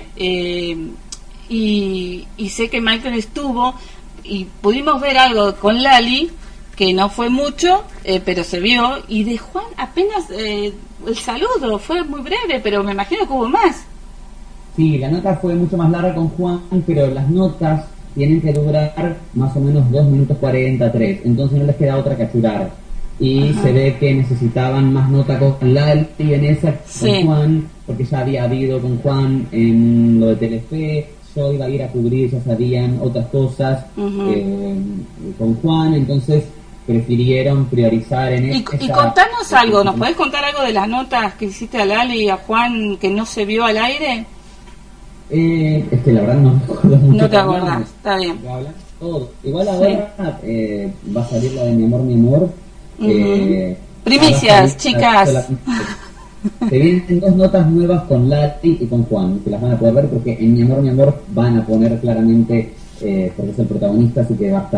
y sé que Michael estuvo, y pudimos ver algo con Lali, que no fue mucho, pero se vio, y de Juan apenas el saludo, fue muy breve, pero me imagino que hubo más. Sí, la nota fue mucho más larga con Juan, pero las notas tienen que durar más o menos 2 minutos 43, entonces no les queda otra que achurar. Y se ve que necesitaban más nota con Lali en esa con Juan, porque ya había habido con Juan en lo de Telefe. Yo iba a ir a cubrir, ya sabían otras cosas con Juan, entonces prefirieron priorizar en y contanos algo, ¿nos podés contar algo de las notas que hiciste a Lali y a Juan que no se vio al aire? Es que la verdad no me acuerdo mucho. No te acordás, está bien. Todo. Igual ahora va a salir la de Mi Amor. Primicias, chicas. Se vienen 2 notas nuevas con Lati y con Juan, que las van a poder ver porque en Mi Amor van a poner claramente, porque es el protagonista, así que va a estar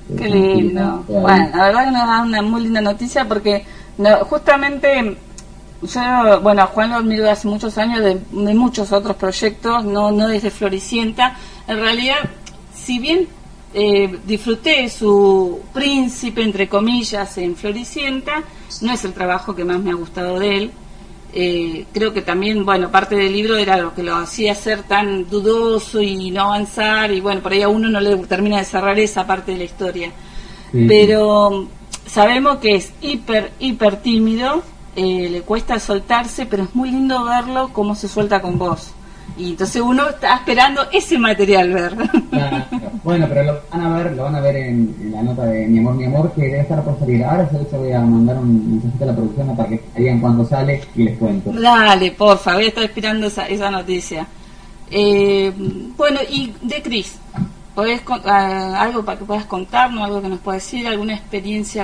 Qué lindo. Bueno, la verdad que nos da una muy linda noticia porque justamente yo, bueno, a Juan lo admiro de hace muchos años de muchos otros proyectos, no desde Floricienta. En realidad, si bien disfruté su príncipe, entre comillas, en Floricienta, no es el trabajo que más me ha gustado de él. Creo que también, bueno, parte del libro era lo que lo hacía ser tan dudoso y no avanzar, y bueno, por ahí a uno no le termina de cerrar esa parte de la historia. Sí. Pero sabemos que es hiper tímido, le cuesta soltarse, pero es muy lindo verlo cómo se suelta con vos. Y entonces uno está esperando ese material ver. Claro. Bueno, pero lo van a ver en la nota de Mi Amor, que debe estar por salir. Ahora de hecho voy a mandar un mensajito a la producción para que digan cuándo sale y les cuento. Dale, porfa, voy a estar esperando esa noticia. Bueno, y de Cris, ¿podés algo para que puedas contarnos, algo que nos puedas decir, alguna experiencia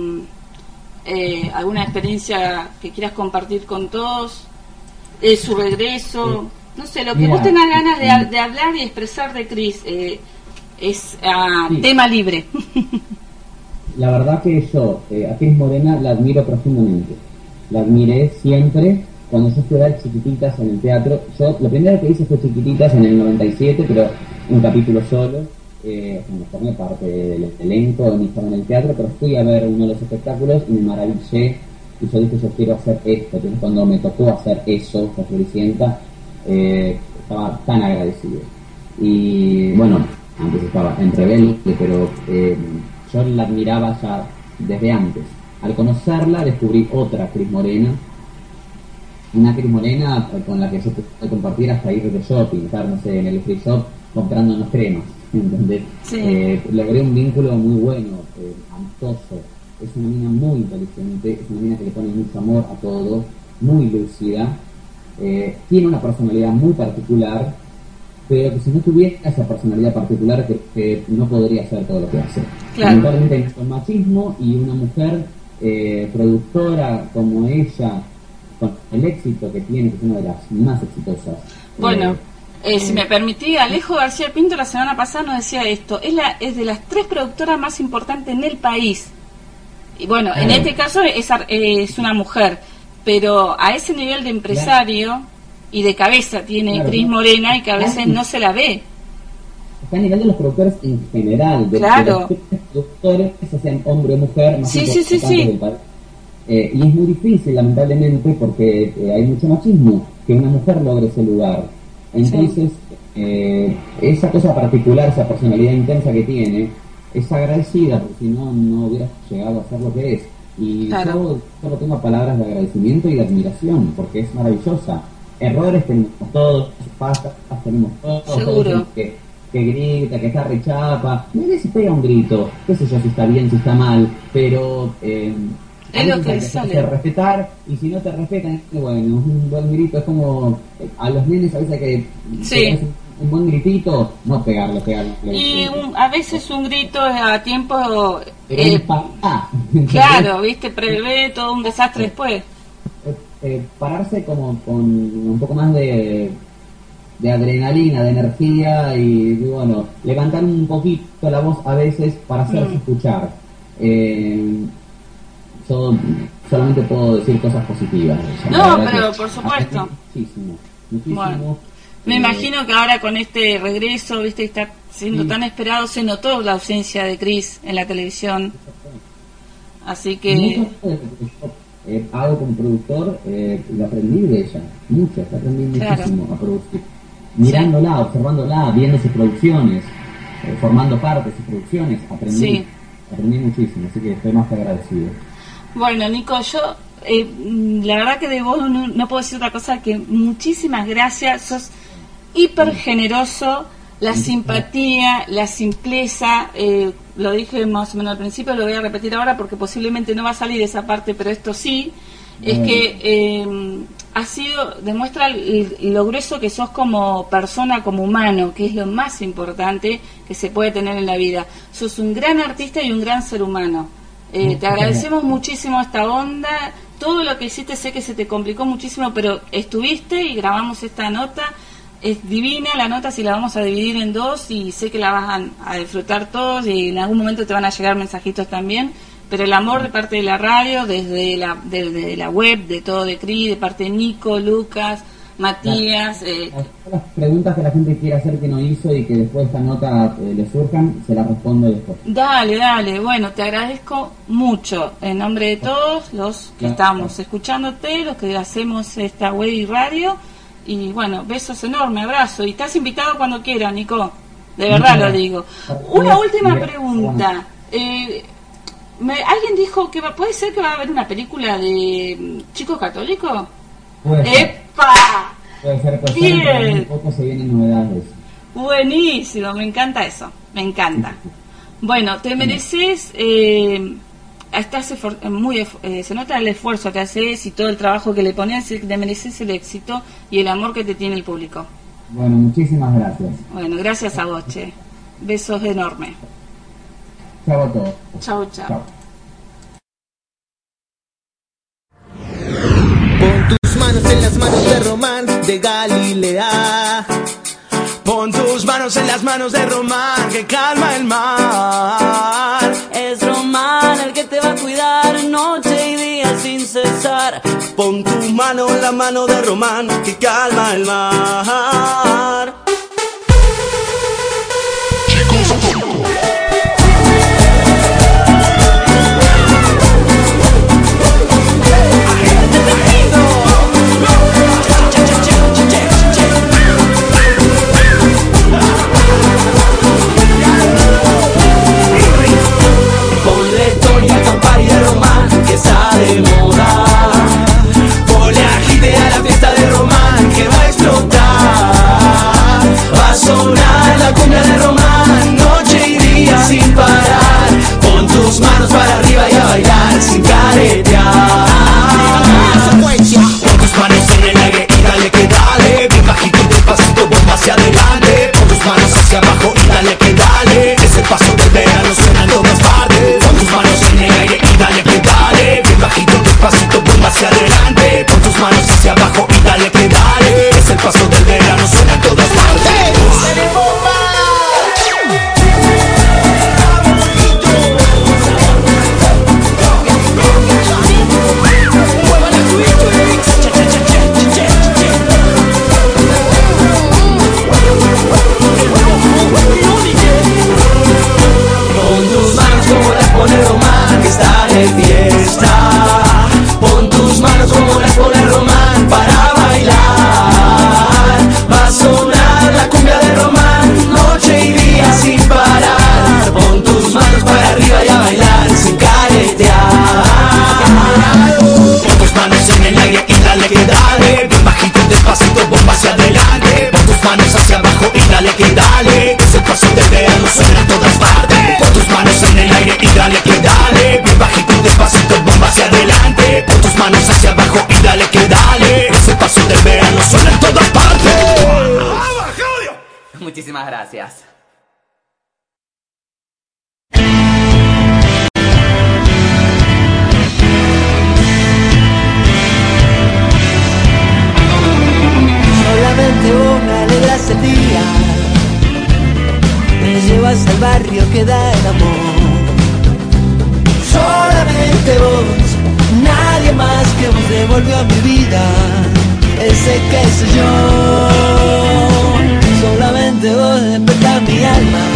que quieras compartir con todos, su regreso? No sé, lo que vos tengas ganas de hablar y expresar de Cris, es tema libre. La verdad que yo, a Cris Morena la admiro profundamente. La admiré siempre. Cuando yo fui a ver Chiquititas en el teatro, yo lo primero que hice fue Chiquititas en el 97, pero un capítulo solo. No formé parte del elenco, ni estaba en el teatro, pero fui a ver uno de los espectáculos y me maravillé. Y yo dije, yo quiero hacer esto. Entonces cuando me tocó hacer eso con Floricienta, estaba tan agradecido. Y bueno, antes estaba en Rebelde, pero yo la admiraba ya desde antes. Al conocerla descubrí otra Cris Morena, una Cris Morena con la que yo pude compartir hasta ir de shopping, estar, no sé, en el free shop comprándonos cremas, ¿entendés? Sí. Logré un vínculo muy bueno, amistoso. Es una niña muy inteligente, es una niña que le pone mucho amor a todo, muy lúcida. Tiene una personalidad muy particular, pero que si no tuviera esa personalidad particular que no podría hacer todo lo que hace. Claro. Lamentablemente hay un machismo, y una mujer productora como ella, con el éxito que tiene, que es una de las más exitosas. Bueno, si me permití, Alejo García Pinto la semana pasada nos decía esto: es de las 3 productoras más importantes en el país. Y bueno, en este caso es una mujer, pero a ese nivel de empresario y de cabeza tiene Cris Morena, y que a veces no se la ve. Está a nivel de los productores en general, de los productores, ya sean hombre o mujer, más importantes del país. Y es muy difícil, lamentablemente, porque hay mucho machismo, que una mujer logre ese lugar. Entonces, esa cosa particular, esa personalidad intensa que tiene, es agradecida, porque si no, no hubiera llegado a ser lo que es. Y yo solo tengo palabras de agradecimiento y de admiración, porque es maravillosa. Errores tenemos todos, pasas tenemos todos. Seguro. Que grita, que está rechapa, mire si pega un grito, qué sé yo, si está bien, si está mal, pero es lo que sale. Respetar, y si no te respetan, bueno, un buen grito es como a los nenes a veces hay que un buen gritito, no pegarle. Y a veces un grito a tiempo, claro, viste, prevé todo un desastre después. Pararse como con un poco más de adrenalina, de energía, y bueno, levantar un poquito la voz a veces para hacerse escuchar. Yo solamente puedo decir cosas positivas. No, pero por supuesto. Muchísimo. Bueno, me imagino que ahora con este regreso, viste, está siendo tan esperado, se notó la ausencia de Cris en la televisión. Así que hago como productor, lo aprendí de ella, aprendí muchísimo a producir. Mirándola, observándola, viendo sus producciones, formando parte de sus producciones, aprendí muchísimo, así que estoy más que agradecido. Bueno, Nico, yo la verdad que de vos no puedo decir otra cosa que muchísimas gracias. Sos hiper generoso, la simpatía, la simpleza, lo dije más o menos al principio, lo voy a repetir ahora porque posiblemente no va a salir esa parte, pero esto sí, es que demuestra lo grueso que sos como persona, como humano, que es lo más importante que se puede tener en la vida. Sos un gran artista y un gran ser humano. Te agradecemos muchísimo esta onda, todo lo que hiciste. Sé que se te complicó muchísimo, pero estuviste y grabamos esta nota. Es divina la nota, si la vamos a dividir en dos y sé que la van a disfrutar todos y en algún momento te van a llegar mensajitos también, pero el amor de parte de la radio, desde la web, de todo de CRI, de parte de Nico, Lucas, Matías. Las preguntas que la gente quiere hacer que no hizo y que después de esta nota le surjan, se las respondo después. Dale, bueno, te agradezco mucho en nombre de todos los que estamos escuchándote, los que hacemos esta web y radio. Y bueno, besos enormes, abrazo. Y estás invitado cuando quieras, Nico. De verdad lo digo. Una última pregunta. Alguien dijo que puede ser que va a haber una película de chicos católicos. ¡Epa! Puede ser, bien. Un poco se vienen novedades. Buenísimo, me encanta eso. Me encanta. Bueno, te mereces. Se nota el esfuerzo que haces y todo el trabajo que le pones, te mereces el éxito y el amor que te tiene el público. Bueno, muchísimas gracias. Bueno, gracias a vos, che. Besos enormes. Chao a todos. Chao. Pon tus manos en las manos de Román de Galilea. Pon tus manos en las manos de Román que calma el mar. Es Román el que te va a cuidar noche y día sin cesar. Pon tu mano en la mano de Román que calma el mar. Ponle Tony a Campari de Román que está de moda. Ponle agite a la fiesta de Román que va a explotar. Va a sonar la cumbia de Román noche y día sin parar. Pon tus manos para arriba y a bailar sin caretear. Pon tus manos en el aire y dale que dale. Bien bajito y despacito, bomba hacia adelante. Pon tus manos hacia abajo y dale que dale. Es el paso del verano, suena en todas partes. Pon tus manos en el aire y dale que dale. Bien bajito, despacito, bomba hacia adelante. Pon tus manos hacia abajo y dale que dale. Es el paso del verano, suena en todas partes. Pon tus manos como las pone Román que está de fiesta. Pon tus manos como las pone Román para bailar. Va a sonar la cumbia de Román noche y día sin parar. Pon tus manos para arriba y a bailar sin caretear. Pon tus manos en el aire y dale que dale. Bien bajito y despacito, bomba hacia adelante. Pon tus manos hacia abajo y dale que dale. Es el paso del verano, suena en todas partes. Pon tus manos en el aire y dale que dale. Bien bajito y despacito, bomba hacia adelante. Pon tus manos hacia abajo y dale que dale. Es el paso del verano, suena en todas partes. Muchísimas gracias. Solamente vos me alegras el día. Me llevas al barrio que da el amor. Solamente vos, nadie más que vos devolvió a mi vida ese que soy yo. Solamente vos despertás mi alma.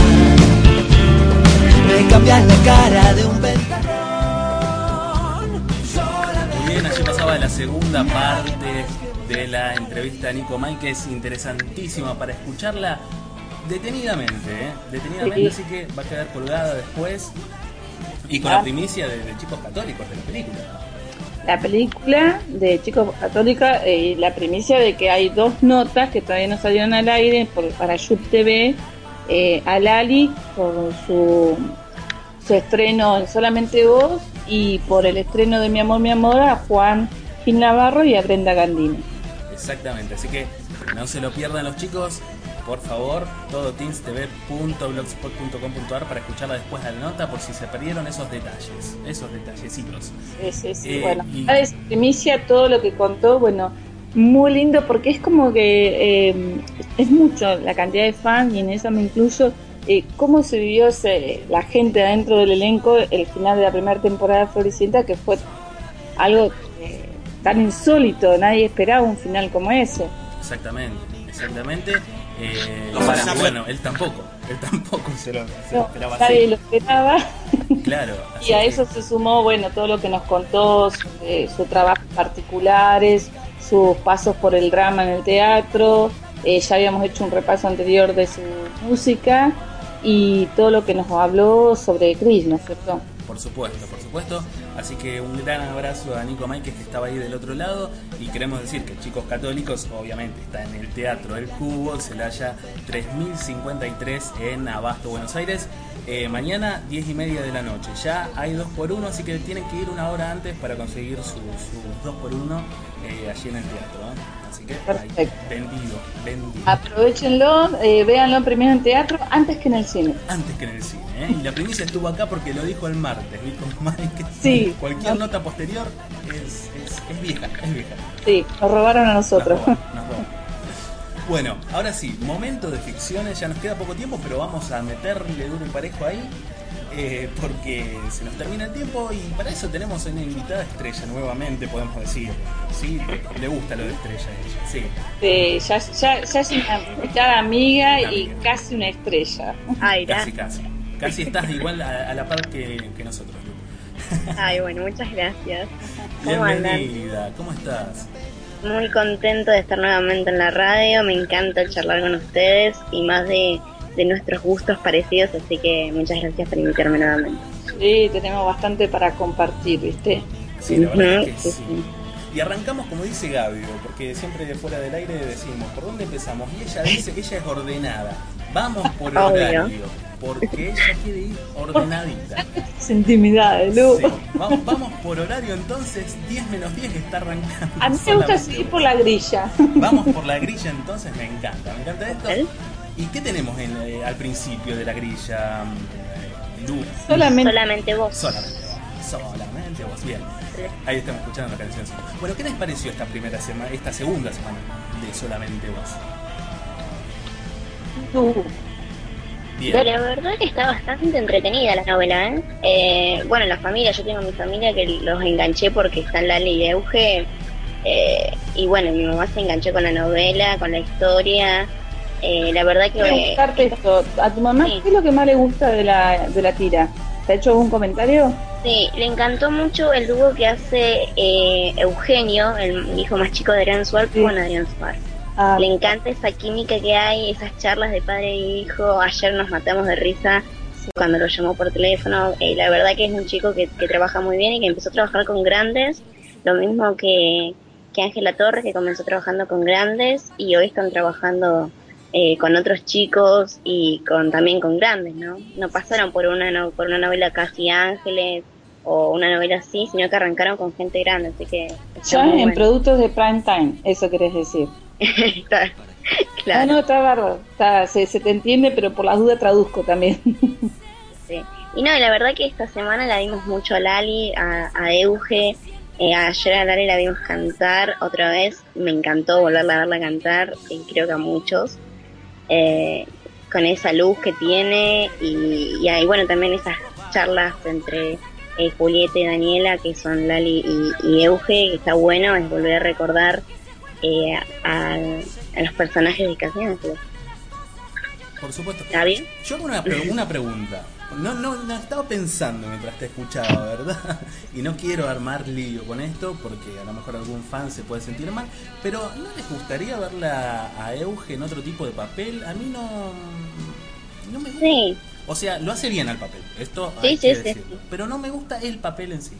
Me cambias la cara de un ventarrón. Muy bien, allí pasaba la segunda parte de la entrevista a Nico May, que es interesantísima para escucharla detenidamente, detenidamente, Sí. así que va a quedar colgada después y con la primicia de Chicos Católicos de la película. La película de Chicos Católica, la primicia de que hay dos notas que todavía no salieron al aire para YouTube TV, a Lali por su estreno en Solamente Vos, y por el estreno de Mi Amor, a Juan Gil Navarro y a Brenda Gandini. Exactamente, así que no se lo pierdan los chicos, por favor, todo teenstv.blogspot.com.ar para escucharla después de la nota por si se perdieron esos detallecitos. Sí, Y- bueno, es primicia todo lo que contó. Bueno, Muy lindo porque es como que es mucho la cantidad de fans y en eso me incluyo. Cómo se vivió la gente adentro del elenco el final de la primera temporada de Floricienta, que fue algo tan insólito, nadie esperaba un final como ese. Exactamente. Bueno, él tampoco se lo esperaba nadie así. lo esperaba. Claro. Y a eso se sumó, bueno, todo lo que nos contó, sus trabajos particulares, sus pasos por el drama en el teatro. Ya habíamos hecho un repaso anterior de su música y todo lo que nos habló sobre Chris, ¿no es cierto? Por supuesto. Así que un gran abrazo a Nico Máquez, que estaba ahí del otro lado. Y queremos decir que Chicos Católicos obviamente está en el Teatro El Cubo, Celaya 3053 en Abasto, Buenos Aires. Mañana 10:30 de la noche. Ya hay 2x1, así que tienen que ir una hora antes para conseguir sus 2x1 allí en el teatro, ¿eh? Así que ahí, vendido. Aprovechenlo, véanlo primero en teatro antes que en el cine. ¿Eh? Y la primicia estuvo acá porque lo dijo el martes, ¿viste? Que sí, cualquier nota posterior es vieja. Sí, nos robaron a nosotros. Nos robaron. Bueno, ahora sí, momento de ficciones, ya nos queda poco tiempo, pero vamos a meterle duro y parejo ahí, porque se nos termina el tiempo y para eso tenemos una invitada estrella nuevamente, podemos decir. Sí, le gusta lo de estrella a ella, sí. Ya es una invitada amiga y casi una estrella. Ay, Casi estás igual a la par que nosotros. Ay, bueno, muchas gracias. ¿Cómo andan? Bienvenida, ¿cómo estás? Muy contento de estar nuevamente en la radio, me encanta charlar con ustedes y más de nuestros gustos parecidos, así que muchas gracias por invitarme nuevamente. Sí, tenemos bastante para compartir, ¿viste? Sí, la verdad es que sí. Y arrancamos como dice Gaby, porque siempre de fuera del aire decimos, ¿por dónde empezamos? Y ella dice que ella es ordenada. Vamos por horario, porque ella quiere ir ordenadita. Intimidades, Lu. Sí. Vamos por horario, entonces 10 menos 10 que está arrancando. A mí me gusta seguir por la grilla. Vamos por la grilla, entonces me encanta esto. ¿Y qué tenemos al principio de la grilla, Lu? Solamente vos. Solamente vos, bien. Ahí estamos escuchando la canción. Bueno, ¿qué les pareció esta segunda semana de Solamente vos? Bien. La verdad que está bastante entretenida la novela, ¿eh? Bueno, la familia, yo tengo mi familia que los enganché porque están Lali y Euge, y bueno, mi mamá se enganchó con la novela, con la historia. La verdad que... Preguntarte esto, ¿a tu mamá qué es lo que más le gusta de la tira? ¿Te ha hecho algún comentario? Sí, le encantó mucho el dúo que hace Eugenio, el hijo más chico de Adrián Suárez, con Adrián Suárez. Le encanta esa química que hay, esas charlas de padre e hijo. Ayer nos matamos de risa cuando lo llamó por teléfono. La verdad que es un chico que trabaja muy bien y que empezó a trabajar con grandes, lo mismo que Ángela Torres, que comenzó trabajando con grandes y hoy están trabajando con otros chicos y también con grandes, ¿no? No pasaron por una novela casi Ángeles o una novela así, sino que arrancaron con gente grande, así que... Ya en bueno. Productos de prime time, eso querés decir. Claro. No, está bárbaro, se te entiende, pero por las dudas traduzco también. Sí. Y no, la verdad que esta semana la vimos mucho a Lali, a Euge, ayer a Lali la vimos cantar otra vez, me encantó volverla a verla cantar, y creo que a muchos, con esa luz que tiene, y bueno, también esas charlas entre Julieta y Daniela, que son Lali y Euge, que está bueno, es volver a recordar a los personajes de Casi Ángeles. Por supuesto. ¿Está bien? Yo hago una pregunta. No estaba pensando mientras te escuchaba, ¿verdad? Y no quiero armar lío con esto porque a lo mejor algún fan se puede sentir mal, pero ¿no les gustaría verla a Euge en otro tipo de papel? A mí no me gusta. Sí. O sea, lo hace bien al papel, esto sí, hay que sí, decirlo, sí. Pero no me gusta el papel en sí.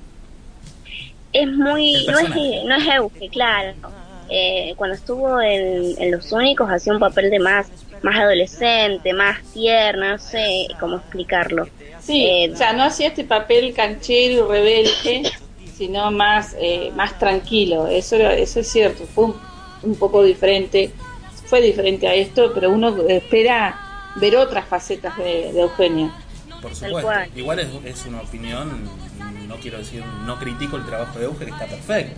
Es muy... no es Euge, claro. Cuando estuvo en Los Únicos hacía un papel de más adolescente, más tierno, no sé cómo explicarlo. Sí, o sea, no hacía este papel canchero y rebelde, sino más tranquilo. Eso es cierto, fue un poco diferente, fue diferente a esto, pero uno espera ver otras facetas de Eugenio. Por supuesto, igual es una opinión, no quiero decir, no critico el trabajo de Euge, que está perfecto.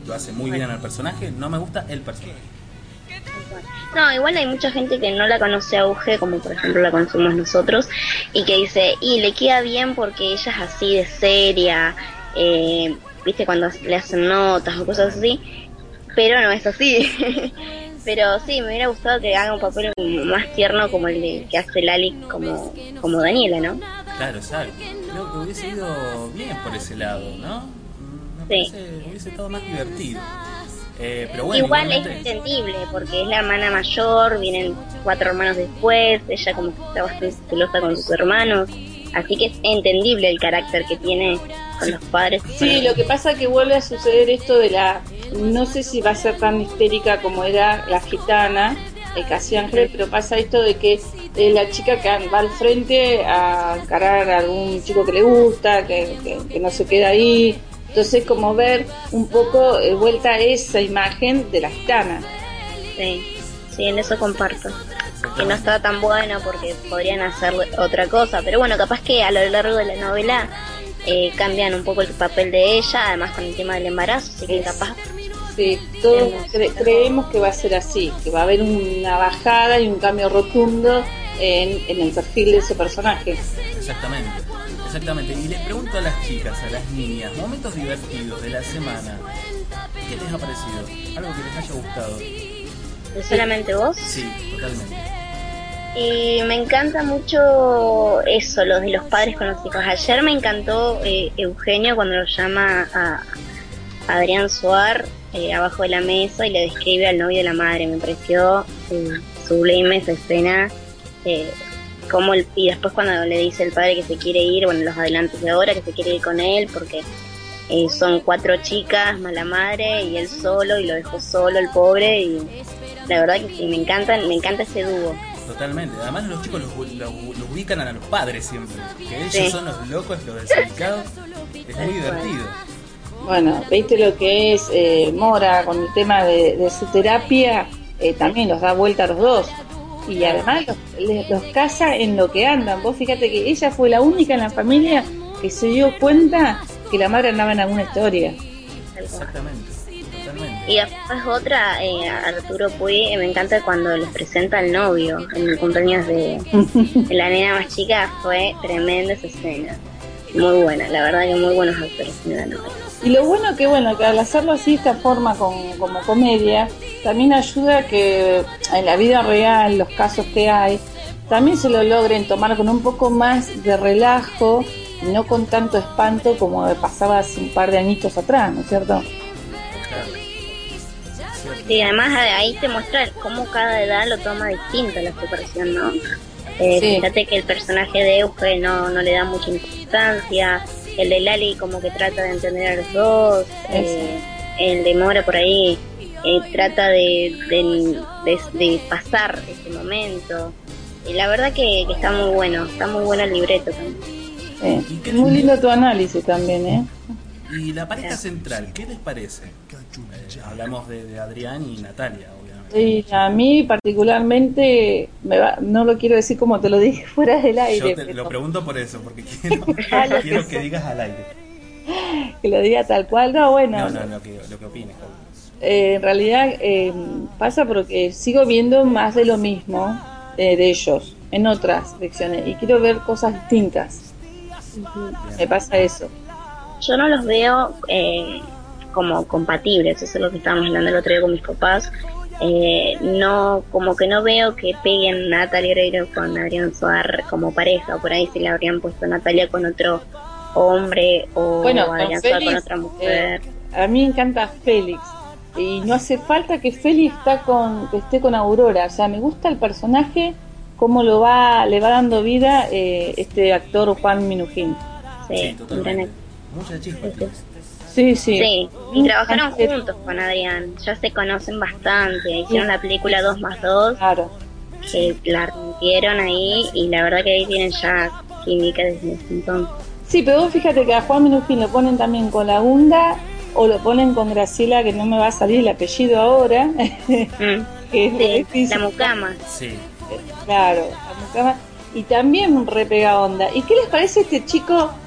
lo hace muy bien al personaje, no me gusta el personaje. No, igual hay mucha gente que no la conoce a Uge, como por ejemplo la conocemos nosotros, y que dice, y le queda bien porque ella es así de seria, viste, cuando le hacen notas o cosas así, pero no es así. Pero sí, me hubiera gustado que haga un papel más tierno como el de que hace Lali como Daniela, ¿no? Claro, exacto. Creo que hubiese ido bien por ese lado, ¿no? Me parece, hubiese estado más divertido. Pero bueno, igual es entendible, porque es la hermana mayor, vienen 4 hermanos después, ella como que está bastante celosa con sus hermanos, así que es entendible el carácter que tiene con los padres. Sí, lo que pasa es que vuelve a suceder esto de no sé si va a ser tan histérica como era la gitana, Casi Ángel, pero pasa esto de que la chica que va al frente a encarar a algún chico que le gusta, que no se queda ahí. Entonces, como ver un poco vuelta esa imagen de la gitana. Sí, en eso comparto. Que no está tan bueno porque podrían hacer otra cosa. Pero bueno, capaz que a lo largo de la novela cambian un poco el papel de ella, además con el tema del embarazo, así que capaz... Sí, todos creemos que va a ser así, que va a haber una bajada y un cambio rotundo en el perfil de ese personaje. Exactamente, y les pregunto a las chicas, a las niñas, momentos divertidos de la semana, ¿qué les ha parecido? ¿Algo que les haya gustado? ¿De solamente vos? Sí, totalmente. Y me encanta mucho eso, los de los padres con los hijos. Ayer me encantó Eugenio cuando lo llama a Adrián Suar abajo de la mesa y le describe al novio de la madre. Me pareció sublime esa escena. Y después cuando le dice el padre que se quiere ir, bueno, los adelantos de ahora, que se quiere ir con él porque son 4 chicas más la madre y él solo, y lo dejó solo el pobre, y la verdad que sí, me encanta ese dúo. Totalmente, además los chicos los ubican a los padres siempre, que ellos son los locos, los desubicados, es muy divertido. Bueno, viste lo que es Mora con el tema de su terapia, también los da vuelta a los dos. Y además los casa en lo que andan. Vos fíjate que ella fue la única en la familia que se dio cuenta que la madre andaba en alguna historia. Exactamente, totalmente. Y después otra, Arturo Puy, me encanta cuando les presenta al novio en el cumpleaños de la nena más chica. Fue tremenda esa escena, muy buena, la verdad que muy buenos actores en la novela. Y lo bueno que al hacerlo así de esta forma como comedia, también ayuda a que en la vida real, los casos que hay, también se lo logren tomar con un poco más de relajo y no con tanto espanto como pasaba hace un par de añitos atrás, ¿no es cierto? Sí, además ahí te muestra cómo cada edad lo toma distinto la separación, ¿no? Fíjate que el personaje de Euge no le da mucha importancia, el de Lali como que trata de entender a los dos, el de Mora por ahí trata de pasar ese momento, y la verdad que está muy bueno el libreto también. Muy lindo tu análisis también, ¿eh? Y la pareja central, ¿qué les parece? Hablamos de Adrián y Natalia, obviamente. Sí, a mí particularmente, no lo quiero decir como te lo dije fuera del aire. Yo te lo pregunto por eso, porque quiero que digas al aire. Que lo diga tal cual, no, bueno. No, lo que opines. En realidad pasa porque sigo viendo más de lo mismo de ellos en otras lecciones y quiero ver cosas distintas. Me pasa eso. Yo no los veo como compatibles, eso es lo que estábamos hablando el otro día con mis papás. No, como que no veo que peguen Natalia Oreiro con Adrián Suar como pareja, o por ahí si le habrían puesto Natalia con otro hombre o Adrián Suar con otra mujer. A mí me encanta Félix y no hace falta que Félix esté con Aurora, o sea, me gusta el personaje, cómo le va dando vida este actor Juan Minujín. Sí, totalmente. Mucha chispa. Sí, y trabajaron juntos con Adrián, ya se conocen bastante, hicieron la película 2+2, claro, que la rompieron ahí, y la verdad que ahí tienen ya química desde ese entonces. Sí, pero vos fíjate que a Juan Minujín lo ponen también con la Gunda o lo ponen con Graciela, que no me va a salir el apellido ahora, que es la Mucama. Sí. Claro, la Mucama, y también re pega onda. ¿Y qué les parece este chico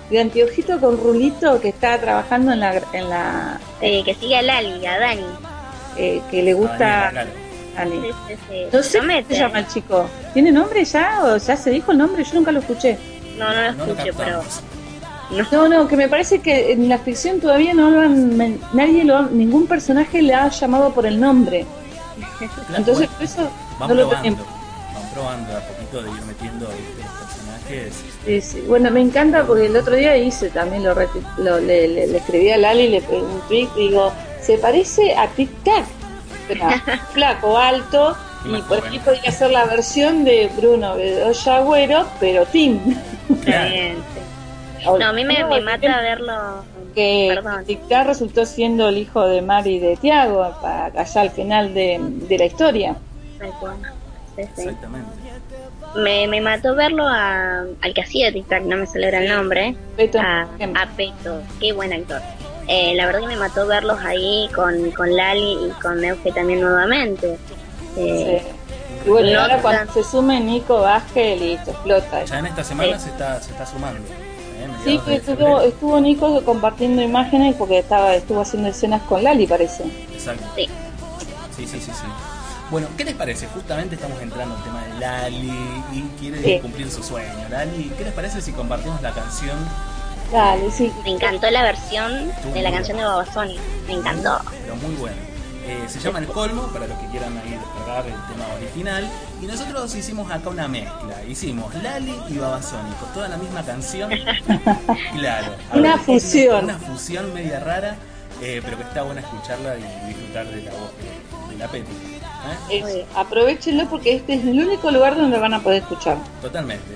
de anteojito con rulito que está trabajando en la que sigue a Lali, a Dani. Que le gusta Dani. Sí. No sé cómo se llama el chico. ¿Tiene nombre ya o ya se dijo el nombre? Yo nunca lo escuché. No lo escuché, pero... No, que me parece que en la ficción todavía no lo han, ningún personaje le ha llamado por el nombre. Entonces, por eso no lo tenemos. Van probando a poquito de ir metiendo los personajes. Sí. Bueno, me encanta porque el otro día hice también, le escribí a Lali y le pegué un tweet y digo, se parece a Tic Tac, pero flaco, alto, y por aquí podría ser la versión de Bruno Bedoya Agüero, pero Tim. Claro. No, a mí me mata verlo. Que Tic Tac resultó siendo el hijo de Mari y de Tiago, allá al final de la historia. Sí. Exactamente. Me mató verlo al que hacía Tic Tac, no me celebra el nombre. Peto. A Peto, qué buen actor. La verdad que me mató verlos ahí con Lali y con Euge también nuevamente. Sí. Y bueno, ahora cuando se sume Nico Vázquez, listo, explota. Ya en esta semana se está sumando. Sí, que estuvo Nico compartiendo imágenes porque estuvo haciendo escenas con Lali, parece. Exacto. Sí. Bueno, ¿qué les parece? Justamente estamos entrando al tema de Lali y quiere cumplir su sueño. Lali, ¿qué les parece si compartimos la canción? Dale, sí. Me encantó la versión de la canción de Babasónicos. Me encantó. Pero muy bueno. Se llama El Colmo, para los que quieran ir descargar el tema original. Y nosotros hicimos acá una mezcla. Hicimos Lali y Babasónicos, toda la misma canción. Claro. Una fusión. Una fusión media rara, pero que está buena escucharla y disfrutar de la voz de la Peti. Aprovechenlo porque este es el único lugar donde van a poder escuchar. Totalmente.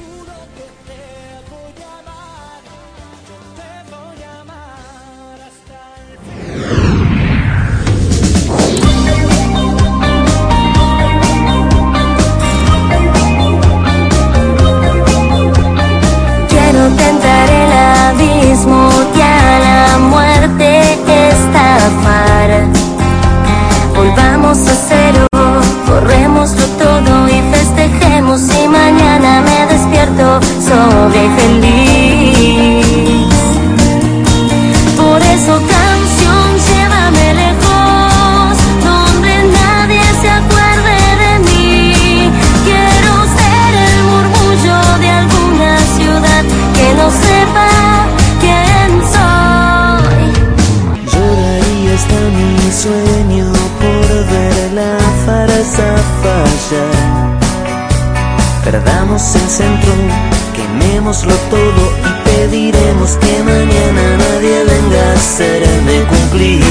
Quiero tentar el abismo que a la muerte estafar. Volvamos a cero, borrémoslo todo y festejemos. Y mañana me despierto sobre feliz. Por eso canción, llévame lejos, donde nadie se acuerde de mí. Quiero ser el murmullo de alguna ciudad que no sepa quién soy. Lloraría hasta mi sueño por ver la farsa fallar. Perdamos el centro, quemémoslo todo y pediremos que mañana nadie venga a hacerme cumplir.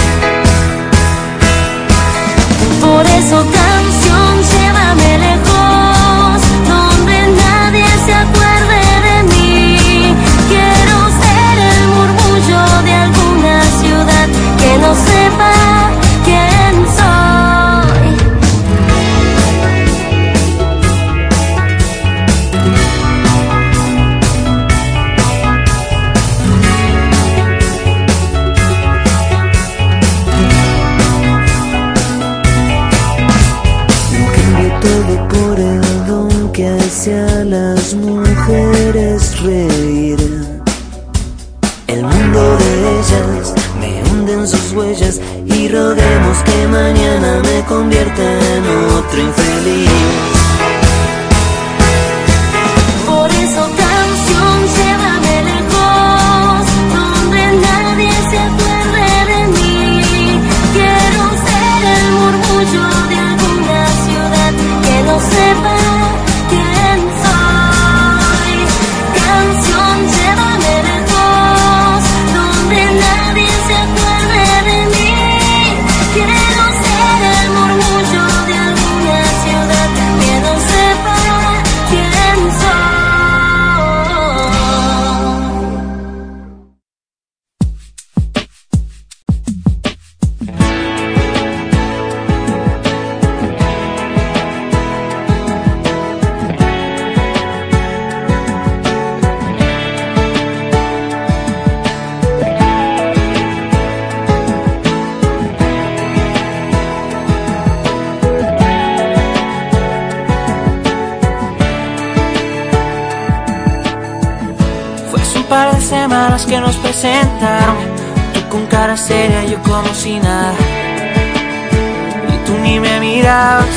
Por eso canción, llévame lejos, donde nadie se acuerde de mí. Quiero ser el murmullo de alguna ciudad que no sepa quién soy. Todo por el don que hace a las mujeres reír. El mundo de ellas me hunde en sus huellas y roguemos que mañana me convierta en otro infeliz. Por eso canción, llévame lejos, donde nadie se acuerde de mí. Quiero ser el murmullo de alguna ciudad que no sepa quién soy. Canción, llévame lejos, donde nadie se acuerde de mí. Quiero ser el murmullo de alguna ciudad que las que nos presentaron. Tú con cara seria, yo como si nada, y tú ni me mirabas.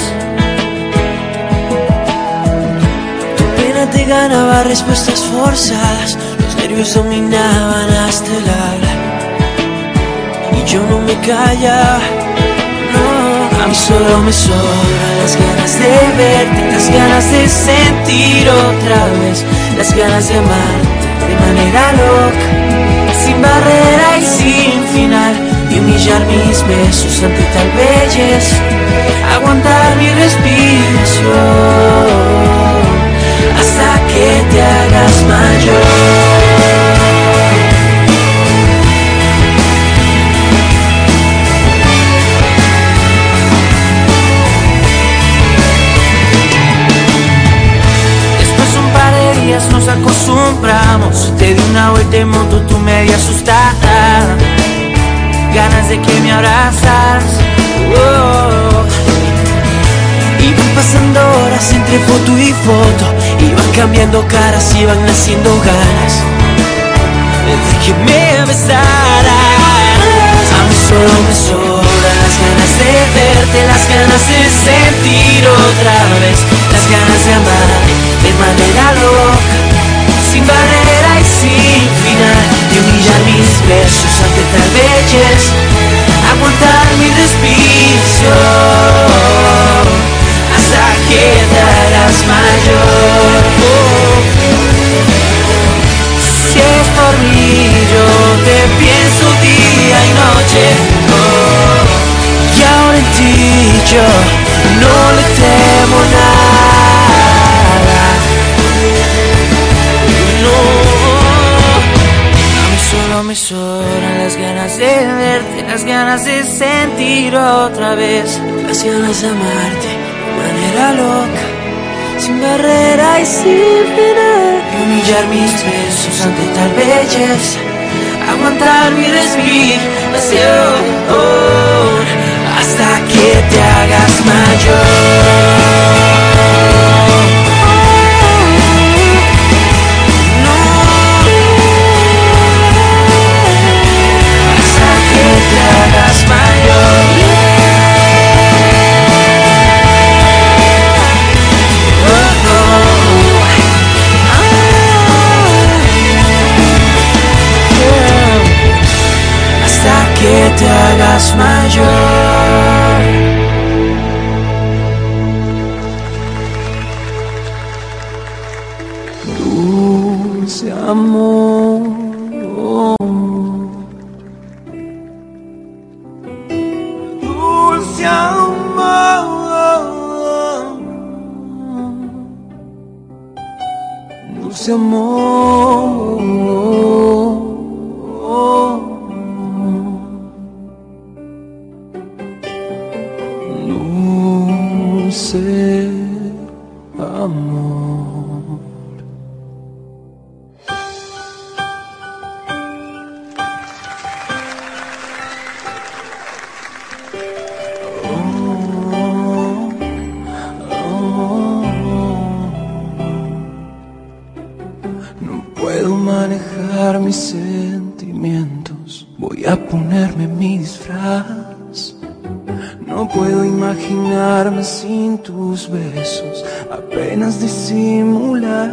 Tu pena te ganaba respuestas forzadas, los nervios dominaban hasta el habla, y yo no me callaba. A mí solo me sobran las ganas de verte, las ganas de sentir otra vez, las ganas de amarte de manera loca, sin barrera y sin final, y humillar mis besos ante tal belleza, aguantar mi respiración hasta que te hagas mayor. Nos acostumbramos, te di una vuelta en moto, tú media asustada, ganas de que me abrazaras. Iban pasando horas entre foto y foto, iban cambiando caras, iban naciendo ganas de que me besaras. A mí solo me sobran las ganas de verte, las ganas de sentir otra vez, las ganas de amar de manera loca, sin barrera y sin final, y humillar mis besos ante tal belleza, aguantar mi respiración hasta que te hagas mayor. Si es por mí, yo te pienso día y noche, y ahora en ti yo no le temo nada. Solo me sobran las ganas de verte, las ganas de sentir otra vez, las ganas de amarte de manera loca, sin barrera y sin final, y humillar mis besos ante tal belleza, aguantar mi respiración hasta que te hagas mayor. Hasta que te hagas mayor. Dulce amor, dulce amor, dulce amor. Dulce amor. No puedo manejar mis sentimientos, voy a ponerme mi disfraz. No puedo imaginarme sin tus besos, apenas disimular.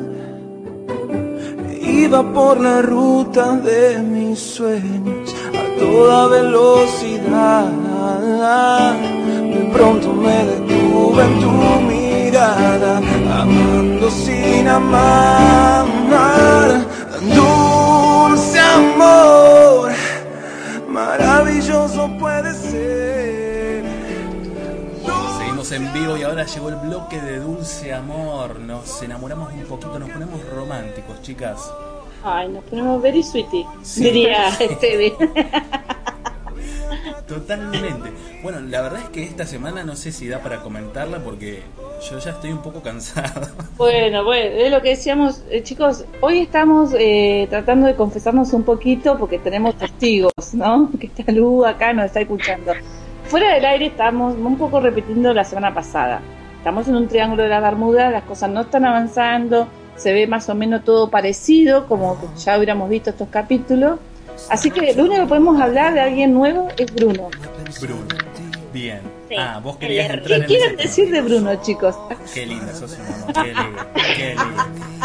Iba por la ruta de mis sueños a toda velocidad. De pronto me detuve en tu mirada, amando sin amar. Dulce amor, maravilloso puede ser. Seguimos en vivo y ahora llegó el bloque de Dulce Amor. Nos enamoramos un poquito, nos ponemos románticos, chicas. Ay, nos ponemos very sweetie, Sí. diría Esteve. Totalmente. Bueno, la verdad es que esta semana no sé si da para comentarla porque yo ya estoy un poco cansado. Bueno, es lo que decíamos, chicos, hoy estamos tratando de confesarnos un poquito porque tenemos testigos, ¿no? Que está Lu acá, nos está escuchando. Fuera del aire estamos un poco repitiendo la semana pasada. Estamos en un triángulo de la Bermuda, las cosas no están avanzando, se ve más o menos todo parecido, como ya hubiéramos visto estos capítulos. Así que lo único que podemos hablar de alguien nuevo es Bruno. Bruno. Bien. Sí. Vos querías entrar ¿Qué en quieren ese decir tema. de Bruno, chicos? Qué linda, sos un amor. Qué lindo. Qué lindo.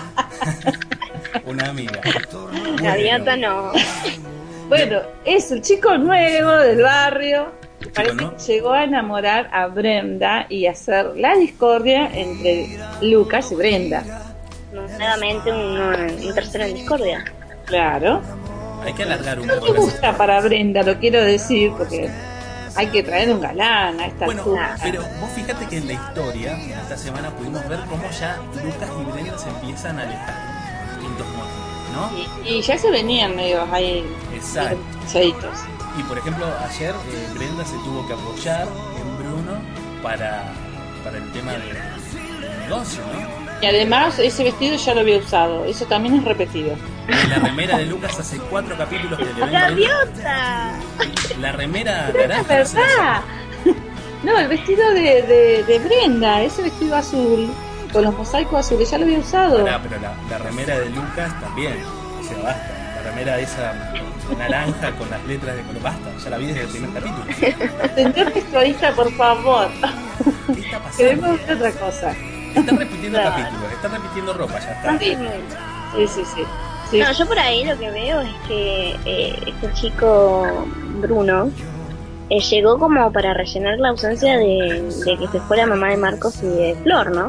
Una amiga. Gaviota no. Bueno, es el chico nuevo del barrio. Parece ¿no? que llegó a enamorar a Brenda y hacer la discordia entre Lucas y Brenda. Nuevamente un tercero en discordia. Claro. Hay que alargar un No poco me gusta para Brenda, lo quiero decir, porque hay que traer un galán a esta Bueno, altura. pero vos fíjate que en la historia, esta semana pudimos ver cómo ya Lucas y Brenda se empiezan a alejar por distintos motivos, ¿no? Y ya se venían medio ahí. Exacto. Chaditos. Y por ejemplo, ayer Brenda se tuvo que apoyar en Bruno para el tema del negocio, ¿no? Y además ese vestido ya lo había usado, eso también es repetido. Y la remera de Lucas hace 4 capítulos que le vende. ¡Gaviota! La remera Es naranja. verdad. No, el vestido de Brenda, ese vestido azul, con los mosaicos azules, ya lo había usado. Pará, pero la remera de Lucas también. O sea, basta. La remera esa naranja con las letras de color. Basta, ya la vi desde el primer capítulo. Señor vestuarista, por favor. ¿Qué está pasando? Queremos ver otra cosa. Están repitiendo Claro. capítulos, están repitiendo ropa, ya está. Sí, sí, sí. Sí. No, yo por ahí lo que veo es que este chico Bruno llegó como para rellenar la ausencia de que se fuera mamá de Marcos y de Flor, ¿no?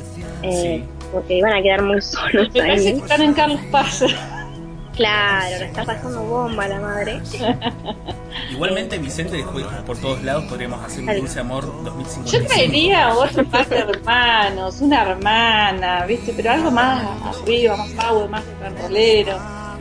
Sí. Porque iban a quedar muy solos Me parece ahí. que están en Carlos Paz. Claro, le está pasando bomba a la madre. Igualmente Vicente dejó hijos por todos lados, podríamos hacer un Dulce Amor 2055. Yo traería otro par de hermanos, una hermana, ¿viste? Pero algo más arriba, más power, más rolero.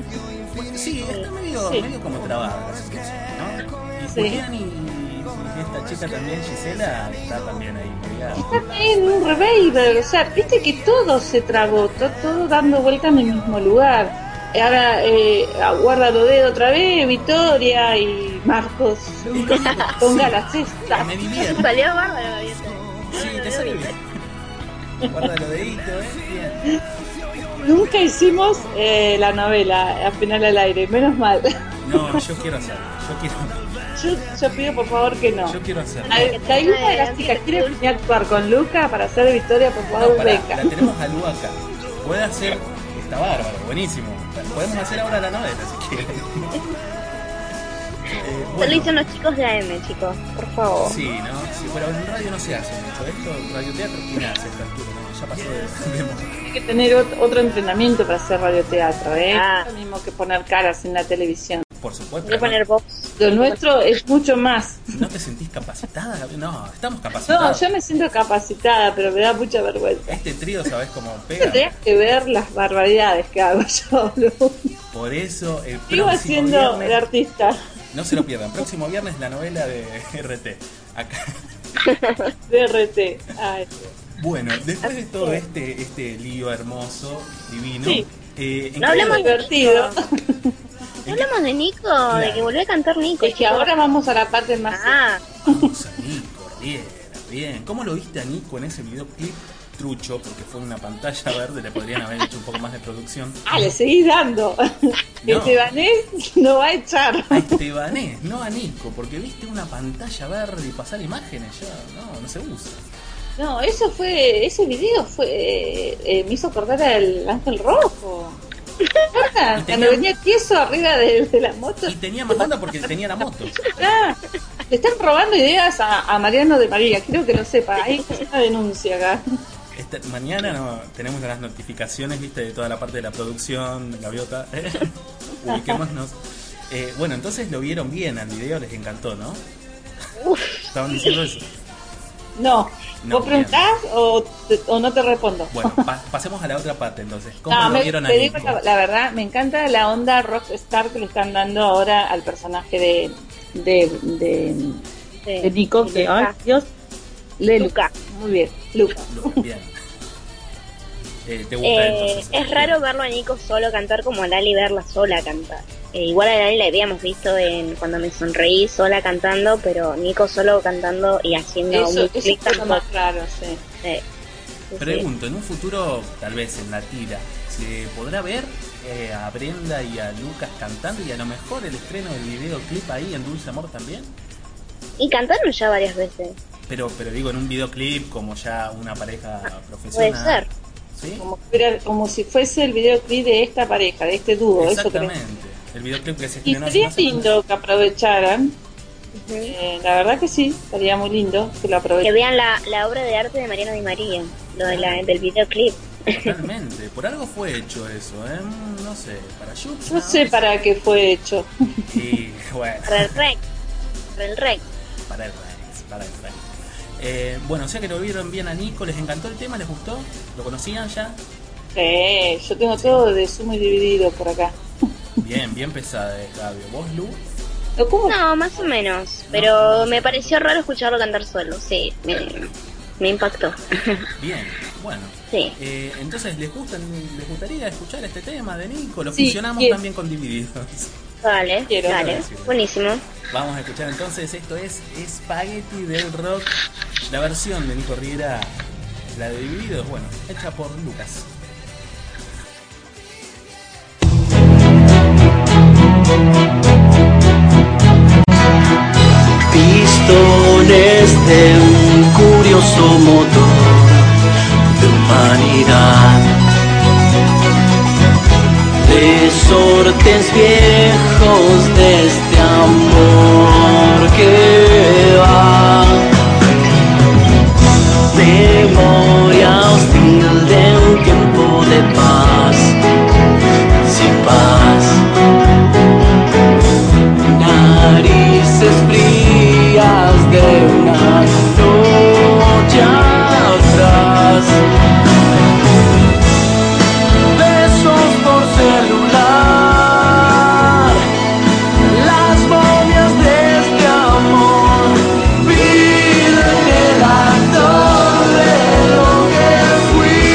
Sí, está medio, Sí. medio como trabada la situación, ¿no? Y Sí. Julián y esta chica también, Gisela, está también ahí media. Está en un revival, o sea, viste que todo se trabó, todo dando vuelta en el mismo lugar. Ahora guarda los dedos otra vez, Victoria y Marcos. Ponga la cesta. Me divierte. Salió bárbaro, Gaviota. Sí, te sale bien. Guarda los deditos, bien. Nunca hicimos la novela, al final al aire, menos mal. No, yo quiero hacerlo, Yo pido por favor que no. yo quiero hacerlo. Si alguna de las chicas quiere venir a actuar con Luca para hacer de Victoria, por No, favor, pará, venga. la tenemos a Lu acá. Puede hacer, está bárbaro, buenísimo. Podemos hacer ahora la novela si quieren. Eso lo dicen los chicos de AM, chicos, por favor. Sí, ¿no? Sí, pero en radio no se hace mucho esto. Radioteatro, ¿quién hace esta altura? No, ya pasó de moda. Hay que tener otro entrenamiento para hacer radioteatro, ¿eh? Ah. No es lo mismo que poner caras en la televisión. Por supuesto. Voy a poner voz. Lo nuestro es mucho más. ¿No te sentís capacitada, Gabriel? No, estamos No, capacitados. yo me siento capacitada, pero me da mucha vergüenza. Este trío, ¿sabés cómo pega? Tendrías que ver las barbaridades que hago yo, Lu. Por eso el Sigo próximo haciendo de viernes, artista. no se lo pierdan, próximo viernes la novela de RT. Acá. De RT. Ay. Bueno, después de todo este lío hermoso, divino, Sí. ¿en No qué- hablemos Divertido. No hablamos de Nico, de que volvió a cantar Nico. Es que chicos. ahora vamos a la parte más... Ah, Vamos a Nico, bien. ¿Cómo lo viste a Nico en ese videoclip trucho? Porque fue una pantalla verde, le podrían haber hecho un poco más de producción. Ah, le seguís dando. No. Estebanés no va a echar. A Estebanés, no a Nico, porque viste una pantalla verde y pasar imágenes ya, no se usa. No, ese video me hizo acordar al Ángel Rojo. ¿Te acuerdas? Y tenía- Cuando venía tieso arriba de la moto. Y tenía más onda porque tenía la moto. Ah, le están robando ideas a Mariano de María, quiero que lo sepa. Hay una denuncia acá. Mañana tenemos las notificaciones, viste, de toda la parte de la producción, Gaviota. Ubiquémonos. Bueno, entonces lo vieron bien al video, les encantó, ¿no? Estaban diciendo eso. No, No, ¿vos preguntás o no te respondo? Bueno, pasemos a la otra parte entonces. ¿Cómo No, lo vieron a te digo Nico? la verdad, me encanta la onda rockstar que le están dando ahora al personaje de Nico, que, ay, Dios, de Luca. Muy bien, Luca. Bien. ¿Te gusta entonces? es raro verlo a Nico solo cantar como a Lali verla sola cantar. Igual a Lali la habíamos visto cuando me sonreí sola cantando, pero Nico solo cantando y haciendo Eso un clic es lo más raro, sí. Pregunto, en un futuro, tal vez en la tira, ¿se podrá ver a Brenda y a Lucas cantando y a lo mejor el estreno del videoclip ahí en Dulce Amor también? Y cantaron ya varias veces. Pero digo, en un videoclip como ya una pareja profesional. Puede ser. ¿Sí? Como si fuese el videoclip de esta pareja, de este dúo. Exactamente. El videoclip que se y estrenó. sería lindo que aprovecharan. La verdad que sí, estaría muy lindo que lo aprovechen. Que vean la obra de arte de Mariano Di María, lo de del videoclip. Totalmente, por algo fue hecho eso, no sé, para Yups. No sé para qué fue hecho. Y bueno. Para el Rex. Bueno, o sea que lo vieron bien a Nico, ¿les encantó el tema? ¿Les gustó? ¿Lo conocían ya? Yo tengo todo de Sumo y Dividido por acá. Bien pesada, Fabio. ¿Vos, Lu? No, más o menos, pero me pareció raro escucharlo cantar solo, sí, me impactó. Bien, bueno. Sí. Entonces, ¿les gustaría escuchar este tema de Nico? Lo fusionamos también con Divididos. Dale, buenísimo. Vamos a escuchar entonces, esto es Spaghetti del Rock, la versión de Nico Riera, la de Divididos, bueno, hecha por Lucas. Pistones de un curioso motor de humanidad, resortes viejos de este amor que va, memoria hostil de un tiempo de paz, sin paz, narices frías de una noche atrás, besos por celular, las momias de este amor piden el actor de lo que fui.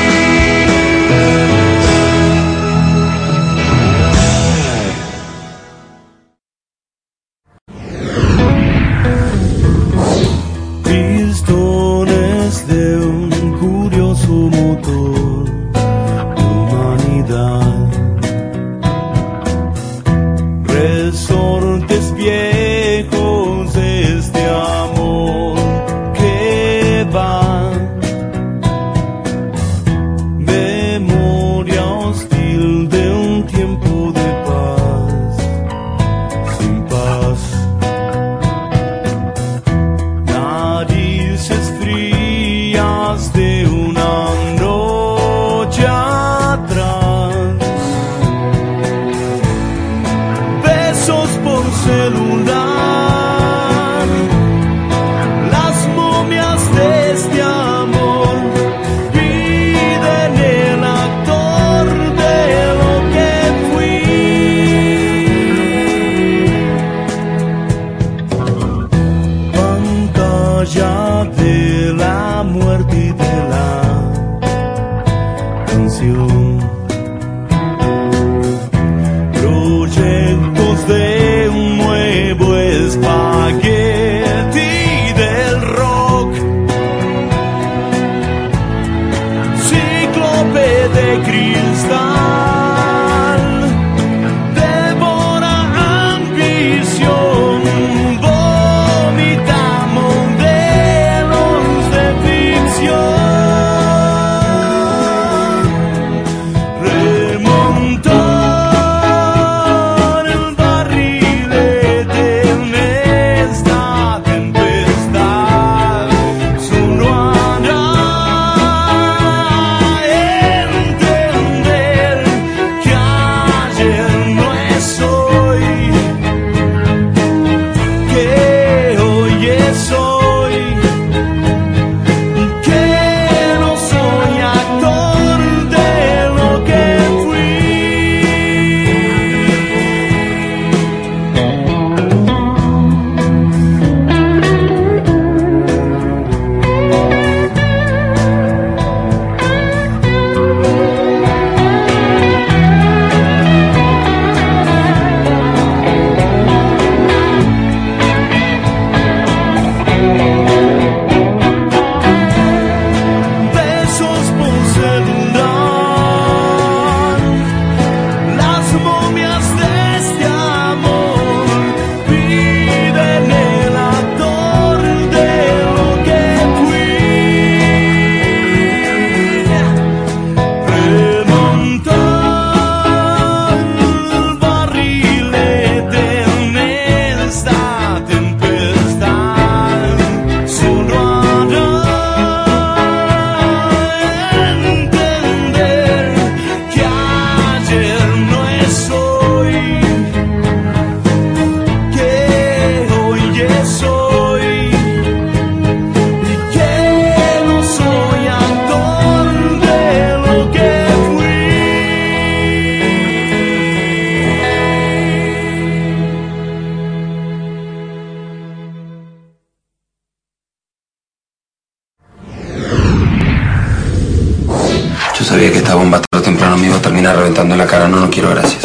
Pistones de un curioso motor de humanidad, resortes viejos de este amor que va, memoria hostil de un tiempo de paz, sin paz, narices frías de una noche atrás, besos por celular, las momias de este amor piden el actor de lo que fui. Pantalla de la muerte y de la canción, proyectos de un nuevo espagueti del rock, cíclope de cristal, devora ambición, vomita modelos de ficción. esa bomba tarde o temprano me iba a terminar reventando en la cara. No quiero gracias.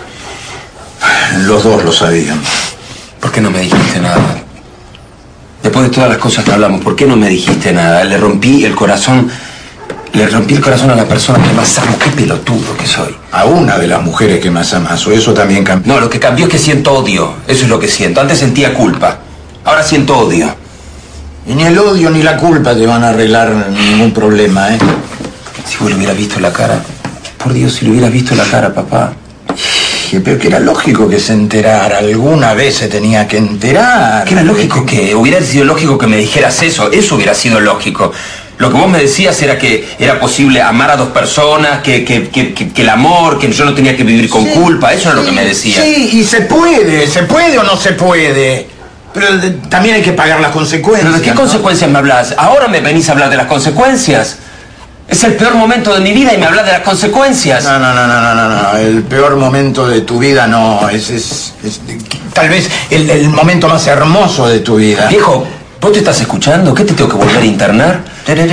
Los dos lo sabían. ¿Por qué no me dijiste nada? Después de todas las cosas que hablamos, ¿por qué no me dijiste nada? Le rompí el corazón a la persona que más amo. Qué pelotudo que soy. A una de las mujeres que más amas, o eso también cambió. No, lo que cambió es que siento odio. Eso es lo que siento. Antes sentía culpa. Ahora siento odio. Y ni el odio ni la culpa te van a arreglar ningún problema, ¿eh? Si vos le hubieras visto la cara. Por Dios, si le hubieras visto la cara, papá. Pero que era lógico que se enterara. Alguna vez se tenía que enterar. Que era lógico que... Hubiera sido lógico que me dijeras eso. Eso hubiera sido lógico. Lo que vos me decías era que era posible amar a dos personas, que el amor, que yo no tenía que vivir con culpa. Eso era lo que me decías. Sí, y se puede o no se puede. Pero también hay que pagar las consecuencias. ¿Pero de qué consecuencias me hablas? Ahora me venís a hablar de las consecuencias. Es el peor momento de mi vida y me hablas de las consecuencias. No. El peor momento de tu vida no. Es tal vez el momento más hermoso de tu vida. Viejo, ¿vos te estás escuchando? ¿Qué te tengo que volver a internar?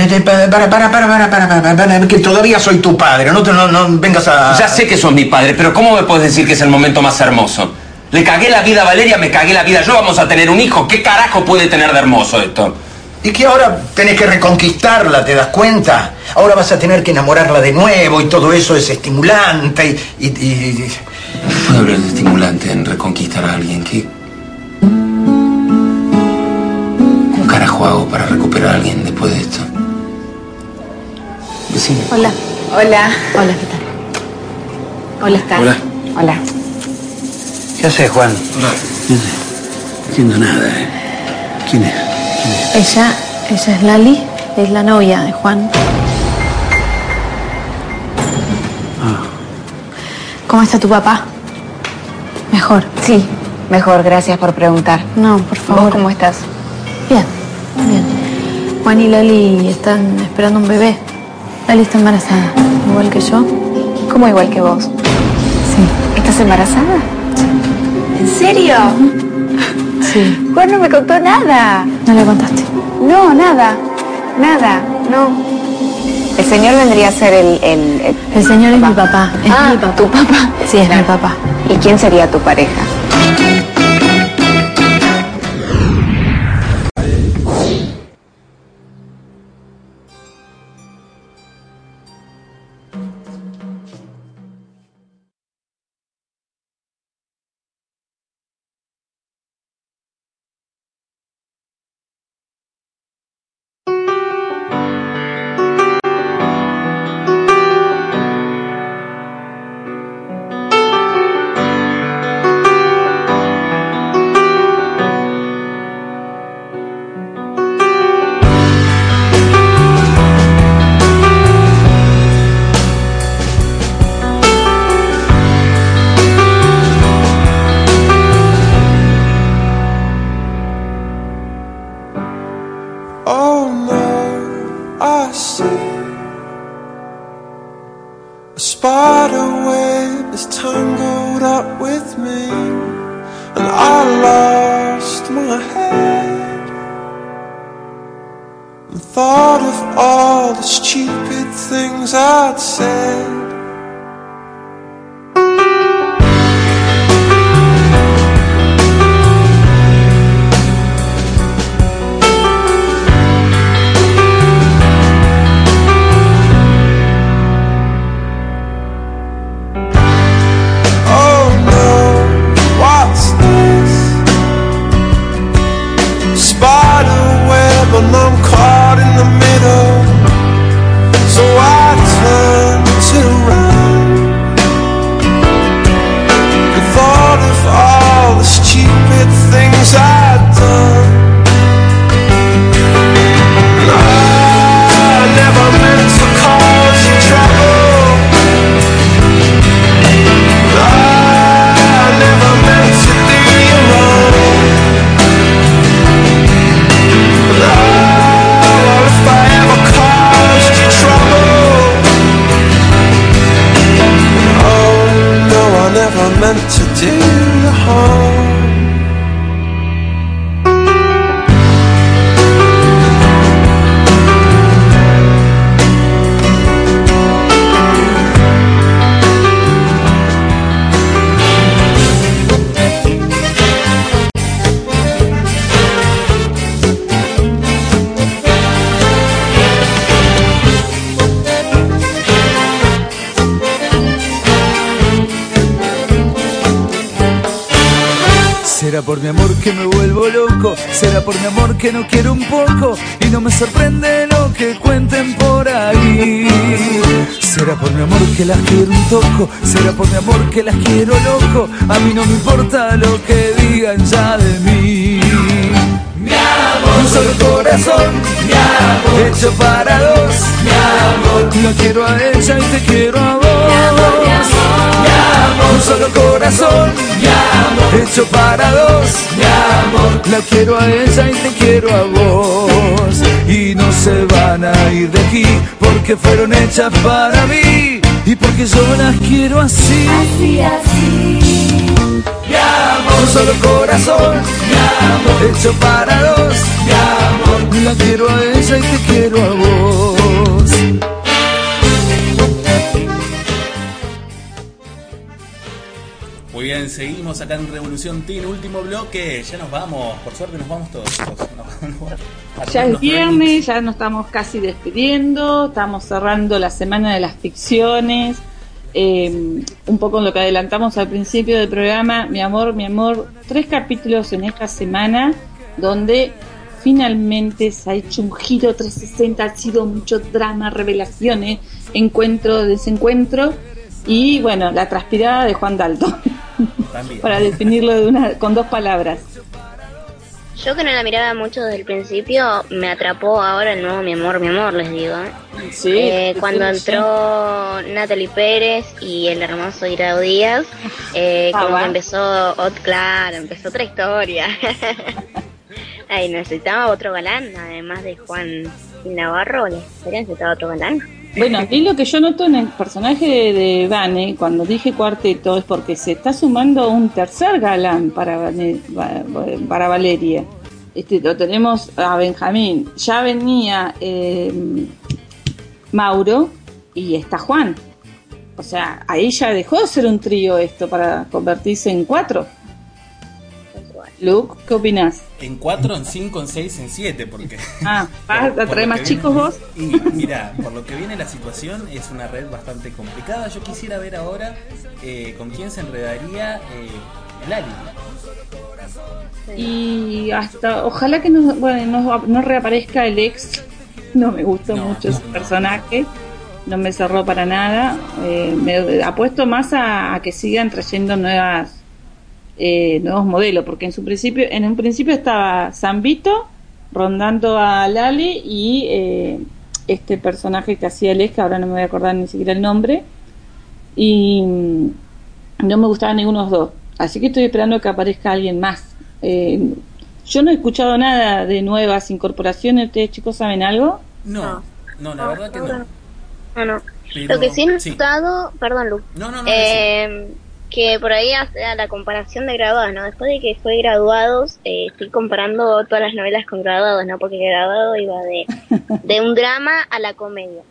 Para, que todavía soy tu padre. No vengas a... Ya sé que sos mi padre, pero ¿cómo me puedes decir que es el momento más hermoso? Le cagué la vida a Valeria, me cagué la vida yo. Vamos a tener un hijo. ¿Qué carajo puede tener de hermoso esto? Y que ahora tenés que reconquistarla, ¿te das cuenta? Ahora vas a tener que enamorarla de nuevo y todo eso es estimulante y... No puedo hablar de estimulante en reconquistar a alguien. ¿Qué carajo hago para recuperar a alguien después de esto? Decime. Hola. Hola. Hola, ¿qué tal? Hola, ¿estás? Hola. Hola. ¿Qué haces, Juan? Hola. No entiendo nada, ¿eh? ¿Quién es? Ella es Lali, es la novia de Juan. ¿Cómo está tu papá? Mejor. Sí, mejor, gracias por preguntar. No, por favor. ¿Vos cómo estás? Bien. Juan y Lali están esperando un bebé. Lali está embarazada, igual que yo. ¿Cómo igual que vos? Sí. ¿Estás embarazada? Sí. ¿En serio? Sí. Juan no me contó nada. ¿No le contaste? No, nada, no. El señor vendría a ser el señor es mi papá. Es mi papá. ¿Tu papá? Sí, es mi papá. ¿Y quién sería tu pareja? Será por mi amor que me vuelvo loco, será por mi amor que no quiero un poco y no me sorprende lo que cuenten por ahí. Será por mi amor que las quiero un toco, será por mi amor que las quiero loco, a mí no me importa lo que digan ya de mí. Mi amor, un solo corazón, mi amor, hecho para dos, mi amor, la quiero a ella y te quiero a vos. Mi amor, mi amor, mi amor, un solo corazón, mi amor, hecho para dos, mi amor, la quiero a ella y te quiero a vos. Y no se van a ir de aquí porque fueron hechas para mí y porque yo las quiero así. Así, así. Mi amor, un solo corazón, mi amor, hecho para dos, mi amor, la quiero a ella y te quiero a vos. Muy bien, seguimos acá en Revolución Teen, último bloque, ya nos vamos, por suerte nos vamos todos. Ya es viernes, ya nos estamos casi despidiendo, estamos cerrando la semana de las ficciones. Un poco lo que adelantamos al principio del programa, mi amor, 3 capítulos en esta semana donde finalmente se ha hecho un giro 360, ha sido mucho drama, revelaciones, encuentro, desencuentro y bueno, la transpirada de Juan Dalton para definirlo con 2 palabras. Yo que no la miraba mucho desde el principio, me atrapó ahora el nuevo mi amor, les digo. Sí, cuando entró Natalie Pérez y el hermoso Irao Díaz, como que empezó otra historia. Ay, necesitaba otro galán, además de Juan Navarro, necesitaba otro galán. Bueno, y lo que yo noto en el personaje de Vane, cuando dije cuarteto, es porque se está sumando un tercer galán para Valeria. Lo tenemos a Benjamín. Ya venía Mauro y está Juan. O sea, ahí ya dejó de ser un trío esto para convertirse en 4. Luke, ¿qué opinás? En 4, en 5, en 6, en 7, porque... ¿vas a traer más chicos vos? Y mira, por lo que viene la situación, es una red bastante complicada. Yo quisiera ver ahora con quién se enredaría Lali. Y hasta, ojalá que no reaparezca el ex. No me gustó mucho ese personaje. No me cerró para nada. Me apuesto más a que sigan trayendo nuevos modelos, porque en un principio estaba Zambito rondando a Lali y este personaje que hacía Les, que ahora no me voy a acordar ni siquiera el nombre, y no me gustaban ninguno de los dos, así que estoy esperando que aparezca alguien más. Yo no he escuchado nada de nuevas incorporaciones. ¿Ustedes, chicos, saben algo? No, la verdad que no. No. Lo que sí he notado, perdón, Lu, que por ahí hace la comparación de graduados, ¿no? Después de que fue Graduados, estoy comparando todas las novelas con Graduados, ¿no? Porque Graduado iba de un drama a la comedia,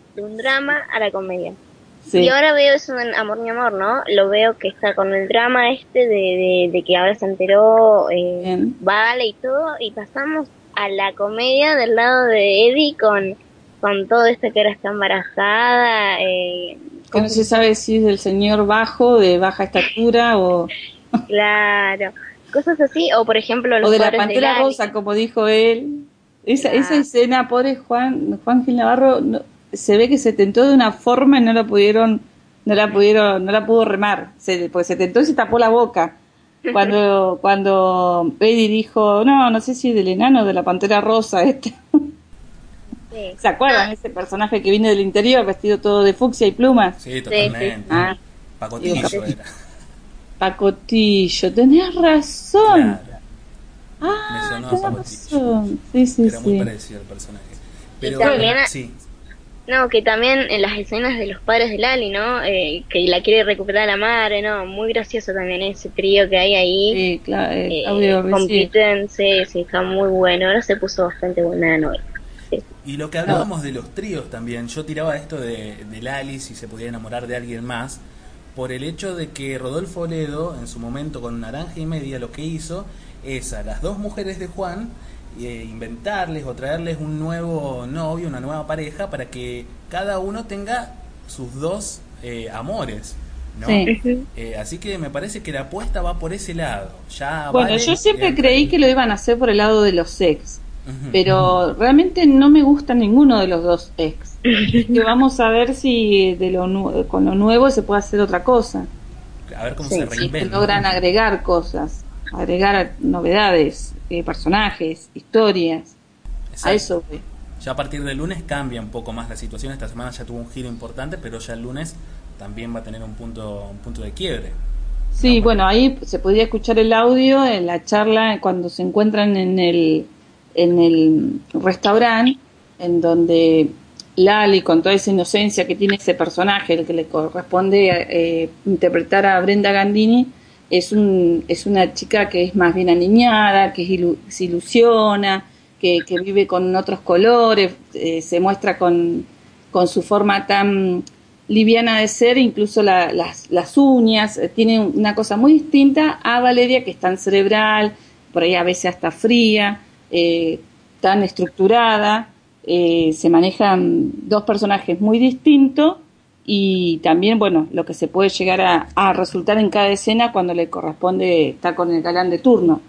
Sí. Y ahora veo eso en Amor, mi amor, ¿no? Lo veo que está con el drama de que ahora se enteró Vale y todo, y pasamos a la comedia del lado de Eddie con todo esto que ahora está embarazada, que no se sabe si es del señor bajo, de baja estatura o... Claro, cosas así, o por ejemplo... o de la Pantera Rosa, como dijo él. Esa escena, pobre Juan Gil Navarro, se ve que se tentó de una forma y no la pudo remar, porque se tentó y se tapó la boca. Cuando Eddie dijo, no sé si del enano o de la Pantera Rosa Sí. ¿Se acuerdan? Ese personaje que viene del interior vestido todo de fucsia y plumas. Sí, totalmente. Pacotillo era. Pacotillo, tenés razón. Claro. Me sonó tenés razón. Sí. Era muy parecido al personaje. Pero también, sí. No, que también en las escenas de los padres de Lali, ¿no? Que la quiere recuperar a la madre, ¿no? Muy gracioso también ese trío que hay ahí. Sí, claro. Compiten, sí, está muy bueno. Ahora se puso bastante buena la novela. Y lo que hablábamos de los tríos también, yo tiraba esto de Lali, si se podía enamorar de alguien más, por el hecho de que Rodolfo Ledo, en su momento con Naranja y Media, lo que hizo es a las 2 mujeres de Juan inventarles o traerles un nuevo novio, una nueva pareja, para que cada uno tenga sus 2 amores, ¿no? Sí. Así que me parece que la apuesta va por ese lado. Ya Bueno, Vale yo siempre entra creí ahí. que lo iban a hacer por el lado de los ex, Ujú. pero realmente no me gusta ninguno de los dos ex. Que vamos a ver si con lo nuevo se puede hacer otra cosa. A ver cómo Sí, se sí, que reinventa. logran agregar cosas, agregar novedades, personajes, historias. Exacto. A eso voy. Ya a partir del lunes cambia un poco más la situación. Esta semana ya tuvo un giro importante, pero ya el lunes también va a tener un punto de quiebre. Sí, bueno, ahí se podría escuchar el audio en la charla cuando se encuentran en el restaurante, en donde Lali, con toda esa inocencia que tiene ese personaje, el que le corresponde interpretar a Brenda Gandini, es una chica que es más bien aniñada, que se ilusiona, que vive con otros colores, se muestra con su forma tan liviana de ser, incluso las uñas, tiene una cosa muy distinta a Valeria, que es tan cerebral, por ahí a veces hasta fría, tan estructurada. Se manejan dos personajes muy distintos y también, bueno, lo que se puede llegar a resultar en cada escena cuando le corresponde estar con el galán de turno.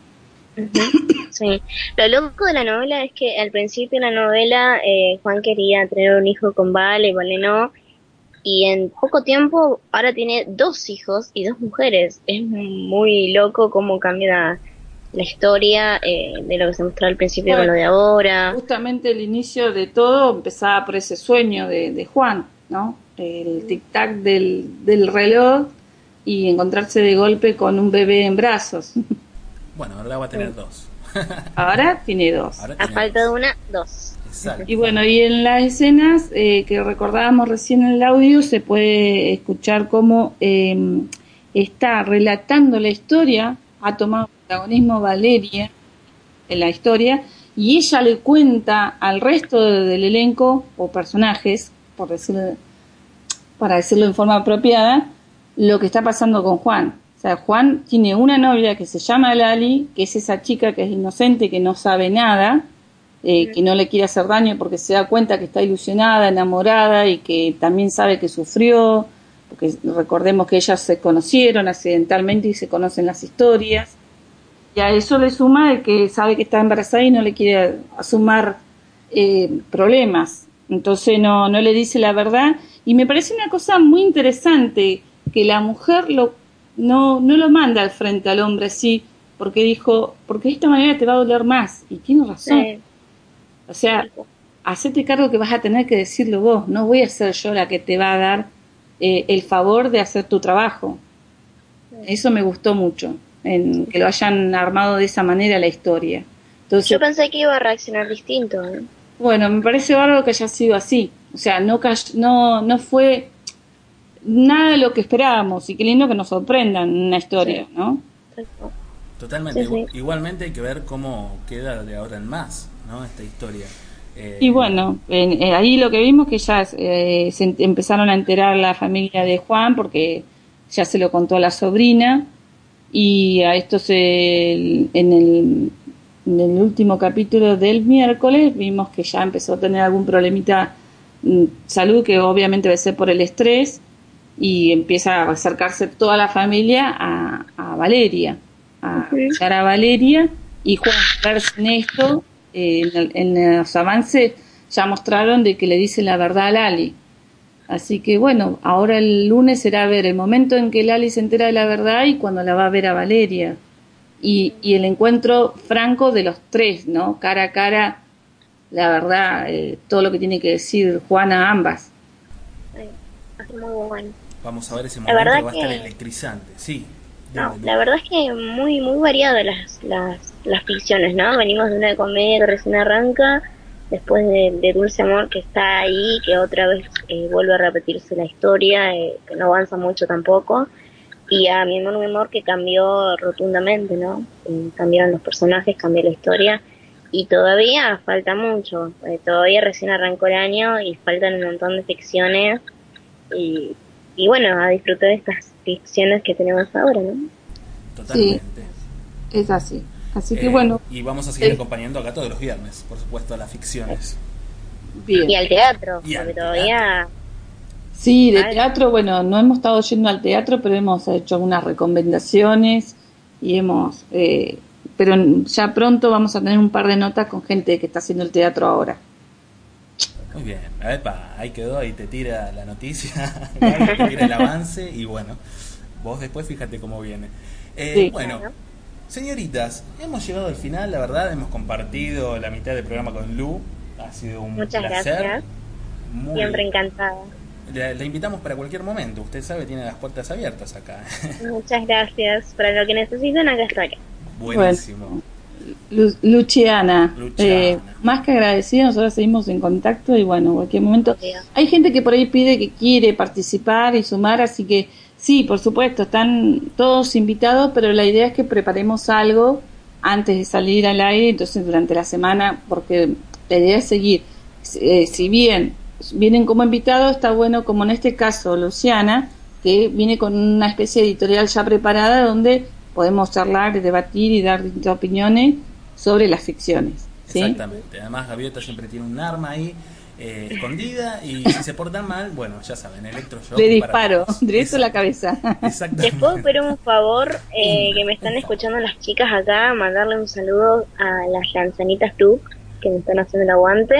Sí, lo loco de la novela es que al principio de la novela Juan quería tener un hijo con Vale, Vale no, y en poco tiempo ahora tiene 2 hijos y 2 mujeres. Es muy loco cómo cambia la historia de lo que se mostró al principio con lo de ahora. Justamente el inicio de todo empezaba por ese sueño de Juan, ¿no? El tic-tac del reloj y encontrarse de golpe con un bebé en brazos. Bueno, ahora va a tener 2. Ahora tiene 2. Ahora A tiene falta de 2. una, 2. Exacto. Y bueno, y en las escenas que recordábamos recién en el audio se puede escuchar cómo está relatando la historia, ha tomado protagonismo Valeria en la historia y ella le cuenta al resto del elenco o personajes, para decirlo en forma apropiada, lo que está pasando con Juan. O sea, Juan tiene una novia que se llama Lali, que es esa chica que es inocente, que no sabe nada, que no le quiere hacer daño porque se da cuenta que está ilusionada, enamorada y que también sabe que sufrió, porque recordemos que ellas se conocieron accidentalmente y se conocen las historias. Y a eso le suma el que sabe que está embarazada y no le quiere sumar problemas. Entonces no le dice la verdad. Y me parece una cosa muy interesante que la mujer no lo manda al frente al hombre así, porque dijo, porque de esta manera te va a doler más. Y tiene razón. Sí. O sea, hacete cargo que vas a tener que decirlo vos. No voy a ser yo la que te va a dar el favor de hacer tu trabajo. Eso me gustó mucho, en que lo hayan armado de esa manera la historia. Entonces, Yo pensé que iba a reaccionar distinto. bueno, me parece bárbaro que haya sido así. O sea, no fue nada de lo que esperábamos y qué lindo que nos sorprendan una historia, ¿no? Totalmente. Sí. Igualmente hay que ver cómo queda de ahora en más, ¿no? Esta historia. Y bueno, ahí lo que vimos que ya se empezaron a enterar la familia de Juan porque ya se lo contó a la sobrina y a esto en el último capítulo del miércoles vimos que ya empezó a tener algún problemita salud, que obviamente debe ser por el estrés, y empieza a acercarse toda la familia a Valeria, a escuchar a Valeria, y Juan, verse en esto, en los avances ya mostraron de que le dice la verdad a Lali. Así que bueno, ahora el lunes será ver el momento en que Lali se entera de la verdad y cuando la va a ver a Valeria. Y el encuentro franco de los tres, ¿no? Cara a cara, la verdad, todo lo que tiene que decir Juan a ambas. Muy bueno. Vamos a ver ese La momento verdad que va a estar que- electrizante. Sí. No, la verdad es que muy variadas las ficciones, ¿no? Venimos de una comedia que recién arranca, después de Dulce Amor, que está ahí, que otra vez vuelve a repetirse la historia, que no avanza mucho tampoco, y a Mi Amor, Mi Amor, que cambió rotundamente, ¿no? Cambiaron los personajes, cambió la historia, y todavía falta mucho, todavía recién arrancó el año y faltan un montón de ficciones, y bueno, a disfrutar de estas ficciones que tenemos ahora, ¿no? Totalmente. Es así. Así que bueno. Y vamos a seguir acompañando acá todos los viernes, por supuesto, a las ficciones. Bien. Y al teatro, Y al porque teatro. todavía Sí, de teatro, bueno, no hemos estado yendo al teatro, pero hemos hecho algunas recomendaciones y hemos, pero ya pronto vamos a tener un par de notas con gente que está haciendo el teatro ahora. Muy bien, ahí quedó, ahí te tira la noticia, ahí te tira el avance y bueno, vos después fíjate cómo viene. Sí. Bueno, señoritas, hemos llegado al final, la verdad, hemos compartido la mitad del programa con Lu, ha sido un Muchas placer. gracias. Siempre encantada. La invitamos para cualquier momento, usted sabe, tiene las puertas abiertas acá. Muchas gracias. Para lo que necesiten, acá estoy. Buenísimo. Bueno, Luciana, más que agradecida, nosotros seguimos en contacto y bueno, en cualquier momento. Hay gente que por ahí pide que quiere participar y sumar, así que sí, por supuesto, están todos invitados, pero la idea es que preparemos algo antes de salir al aire, entonces durante la semana, porque la idea es seguir. Si bien vienen como invitados, está bueno, como en este caso Luciana, que viene con una especie de editorial ya preparada donde podemos charlar, debatir y dar opiniones sobre las ficciones, ¿sí? Exactamente, además Gaviota siempre tiene un arma ahí escondida y si se portan mal, bueno, ya saben, electroshock. Le disparo, directo a la cabeza. Exactamente. ¿Les puedo pedir un favor que me están escuchando las chicas acá? Mandarle un saludo a las Lanzanitas Club, que me están haciendo el aguante,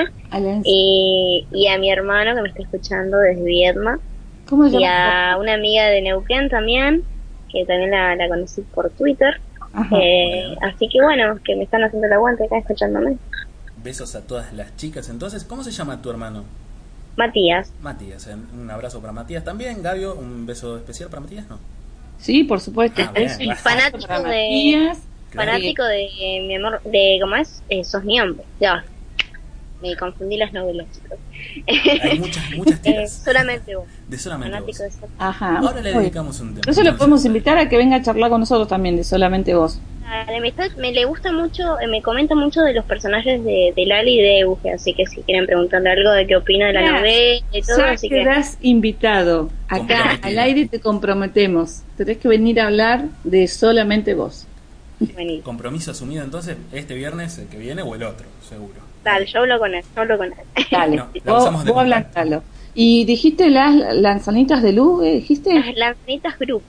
y a mi hermano que me está escuchando desde Viedma, y a una amiga de Neuquén también, que también la conocí por Twitter. Así que bueno, que me están haciendo el aguante acá escuchándome. Besos a todas las chicas. Entonces, ¿cómo se llama tu hermano? Matías. Matías, un abrazo para Matías también. Gabio, un beso especial para Matías, ¿no? Sí, por supuesto. Bien, Fanático de mi amor, de ¿cómo es? Sos mi hombre. Ya, me confundí las novelas, chicos. Hay muchas tiras. Solamente vos. De solamente vos. Ajá. Ahora le dedicamos un tema. Nosotros lo podemos invitar a que venga a charlar con nosotros también, de solamente vos. Me le gusta mucho, me comenta mucho de los personajes de Lali y de Euge, así que si quieren preguntarle algo de qué opina de la novela y todo, ya así que quedás invitado. Acá al aire te comprometemos. Tenés que venir a hablar de solamente vos. Compromiso asumido entonces este viernes, el que viene o el otro, seguro. Dale, yo hablo con él. Dale, No, vos hablantalo. ¿Y dijiste las lanzanitas de luz? ¿Dijiste? Las lanzanitas Group.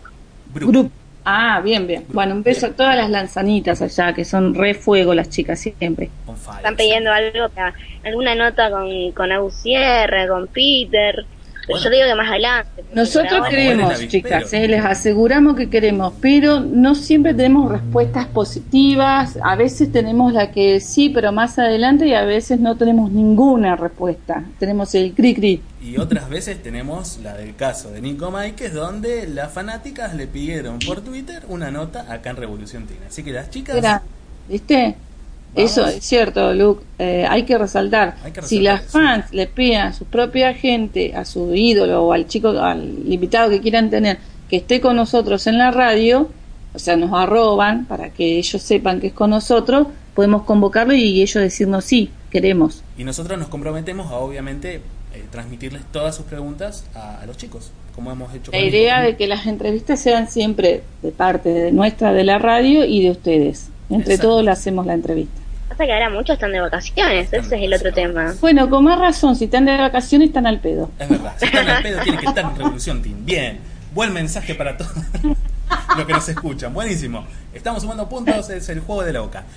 Ah, bien. Bueno, un beso a todas las lanzanitas allá, que son re fuego las chicas siempre. Están pidiendo algo, alguna nota con Agus Sierra, con Peter. Pero yo digo que más adelante. Nosotros queremos, chicas, les aseguramos que queremos, pero no siempre tenemos respuestas positivas. A veces tenemos la que sí, pero más adelante, y a veces no tenemos ninguna respuesta. Tenemos el cri-cri. Y otras veces tenemos la del caso de Nico Máquez, donde las fanáticas le pidieron por Twitter una nota acá en Revolución Teen. Así que las chicas... ¿Viste? Vamos. Eso es cierto, Luke. Hay que resaltar. Si las fans le piden a su propia gente, a su ídolo o al chico, al invitado que quieran tener, que esté con nosotros en la radio, o sea, nos arroban para que ellos sepan que es con nosotros, podemos convocarlo y ellos decirnos sí, queremos. Y nosotros nos comprometemos a, obviamente, transmitirles todas sus preguntas a los chicos, como hemos hecho con la idea de que las entrevistas sean siempre de parte de nuestra, de la radio y de ustedes. Entre todos le hacemos la entrevista. Pasa que ahora muchos están de vacaciones, ese es el otro tema. Bueno, con más razón, si están de vacaciones están al pedo. Es verdad, si están al pedo tienen que estar en Revolución Teen. Bien, buen mensaje para todos los que nos escuchan, buenísimo. Estamos sumando puntos, es el juego de la boca.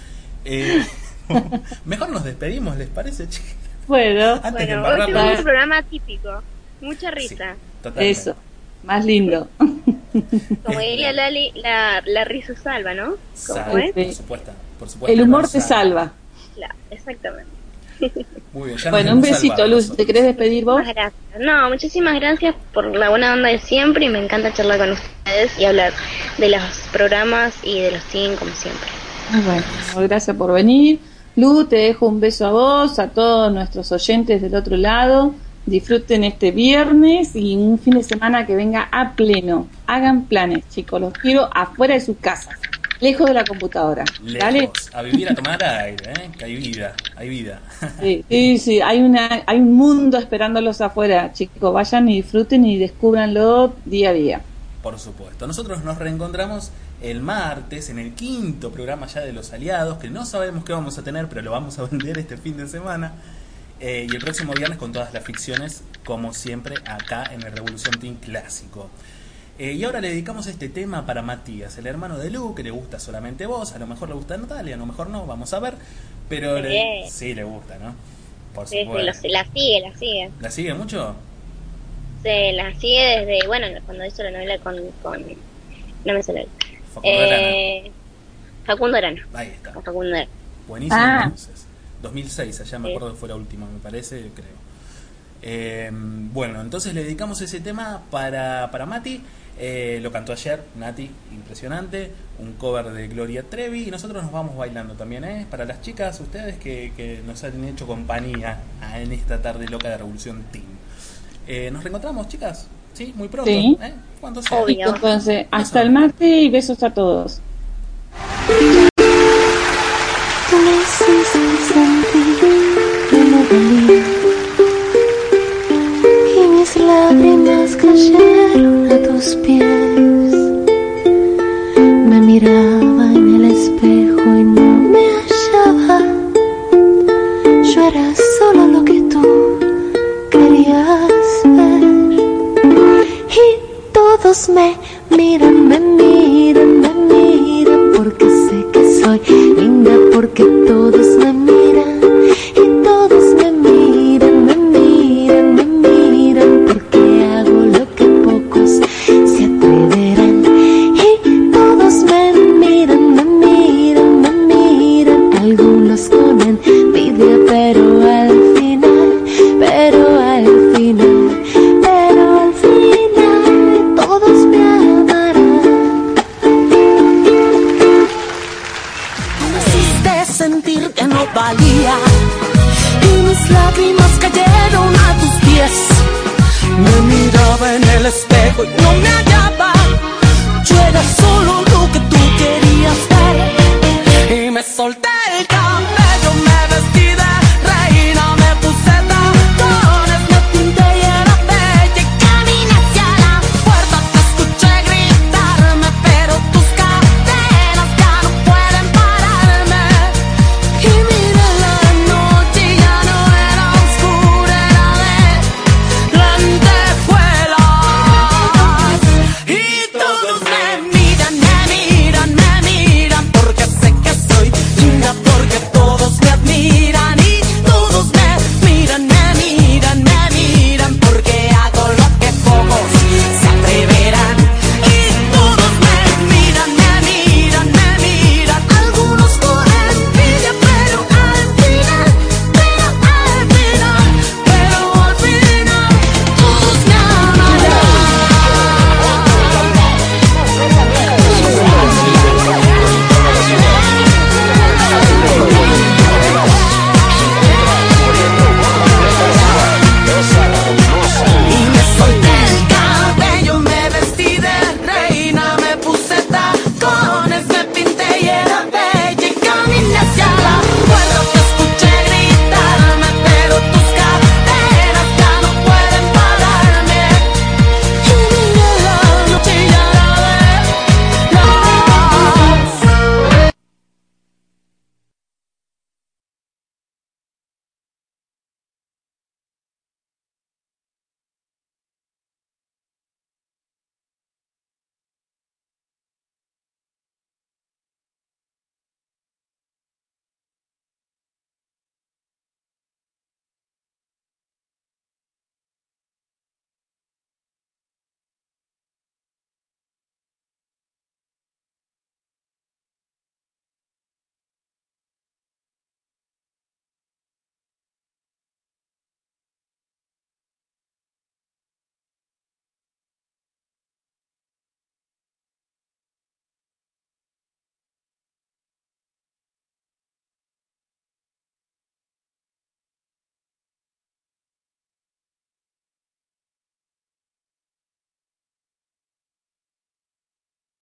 Mejor nos despedimos, ¿les parece, chicos? Bueno, hoy tenemos un programa típico, mucha risa. Sí, eso, más lindo. Como diría Lali, la risa salva, ¿no? ¿Cómo es? Por supuesto. El humor te salva. Claro, exactamente. Muy bien, ya bueno, un besito, Luz. ¿Te querés despedir vos? Muchas gracias. No, muchísimas gracias por la buena onda de siempre y me encanta charlar con ustedes y hablar de los programas y de los teen como siempre. Bueno, gracias por venir. Luz, te dejo un beso a vos, a todos nuestros oyentes del otro lado. Disfruten este viernes y un fin de semana que venga a pleno. Hagan planes, chicos. Los quiero afuera de sus casas, lejos de la computadora. Lejos, ¿Dale? a vivir, a tomar aire, que hay vida, hay vida. Sí, hay un mundo esperándolos afuera, chicos. Vayan y disfruten y descúbranlo día a día. Por supuesto. Nosotros nos reencontramos el martes en el 5º programa ya de Los Aliados, que no sabemos qué vamos a tener, pero lo vamos a vender este fin de semana. Y el próximo viernes con todas las ficciones, como siempre, acá en el Revolución Teen Clásico. Y ahora le dedicamos este tema para Matías, el hermano de Lu, que le gusta solamente vos. A lo mejor le gusta a Natalia, a lo mejor no, vamos a ver. Pero sí le gusta, ¿no? Por supuesto. Sí, la sigue. ¿La sigue mucho? Sí, la sigue desde, bueno, cuando hizo la novela con no me sale. Facundo Arana. Ahí está. Con Facundo Arana. Buenísimo, entonces. 2006, allá me acuerdo que fue la última, me parece, creo. Bueno, entonces le dedicamos ese tema para Mati. Lo cantó ayer Nati, impresionante. Un cover de Gloria Trevi. Y nosotros nos vamos bailando también, ¿eh? Para las chicas, ustedes que nos han hecho compañía en esta tarde loca de Revolución Teen. Nos reencontramos, chicas. Sí, muy pronto. Sí. Cuando sea. Obvio. Entonces, hasta el martes y besos a todos. Tú me hiciste sentir que no valía, y mis lágrimas cayeron a tus pies. Me miraba en el espejo y no me hallaba. Yo era solo lo que tú querías ver. Y todos me miran, porque sé que soy linda, porque todos me miran. Y todos me miran, porque hago lo que pocos se atreverán. Y todos me miran, algunos con envidia, pero al final, todos me amarán. Tú me hiciste sentir que no valía, y mis lágrimas cayeron a tus pies. Me miraba en el espejo y no me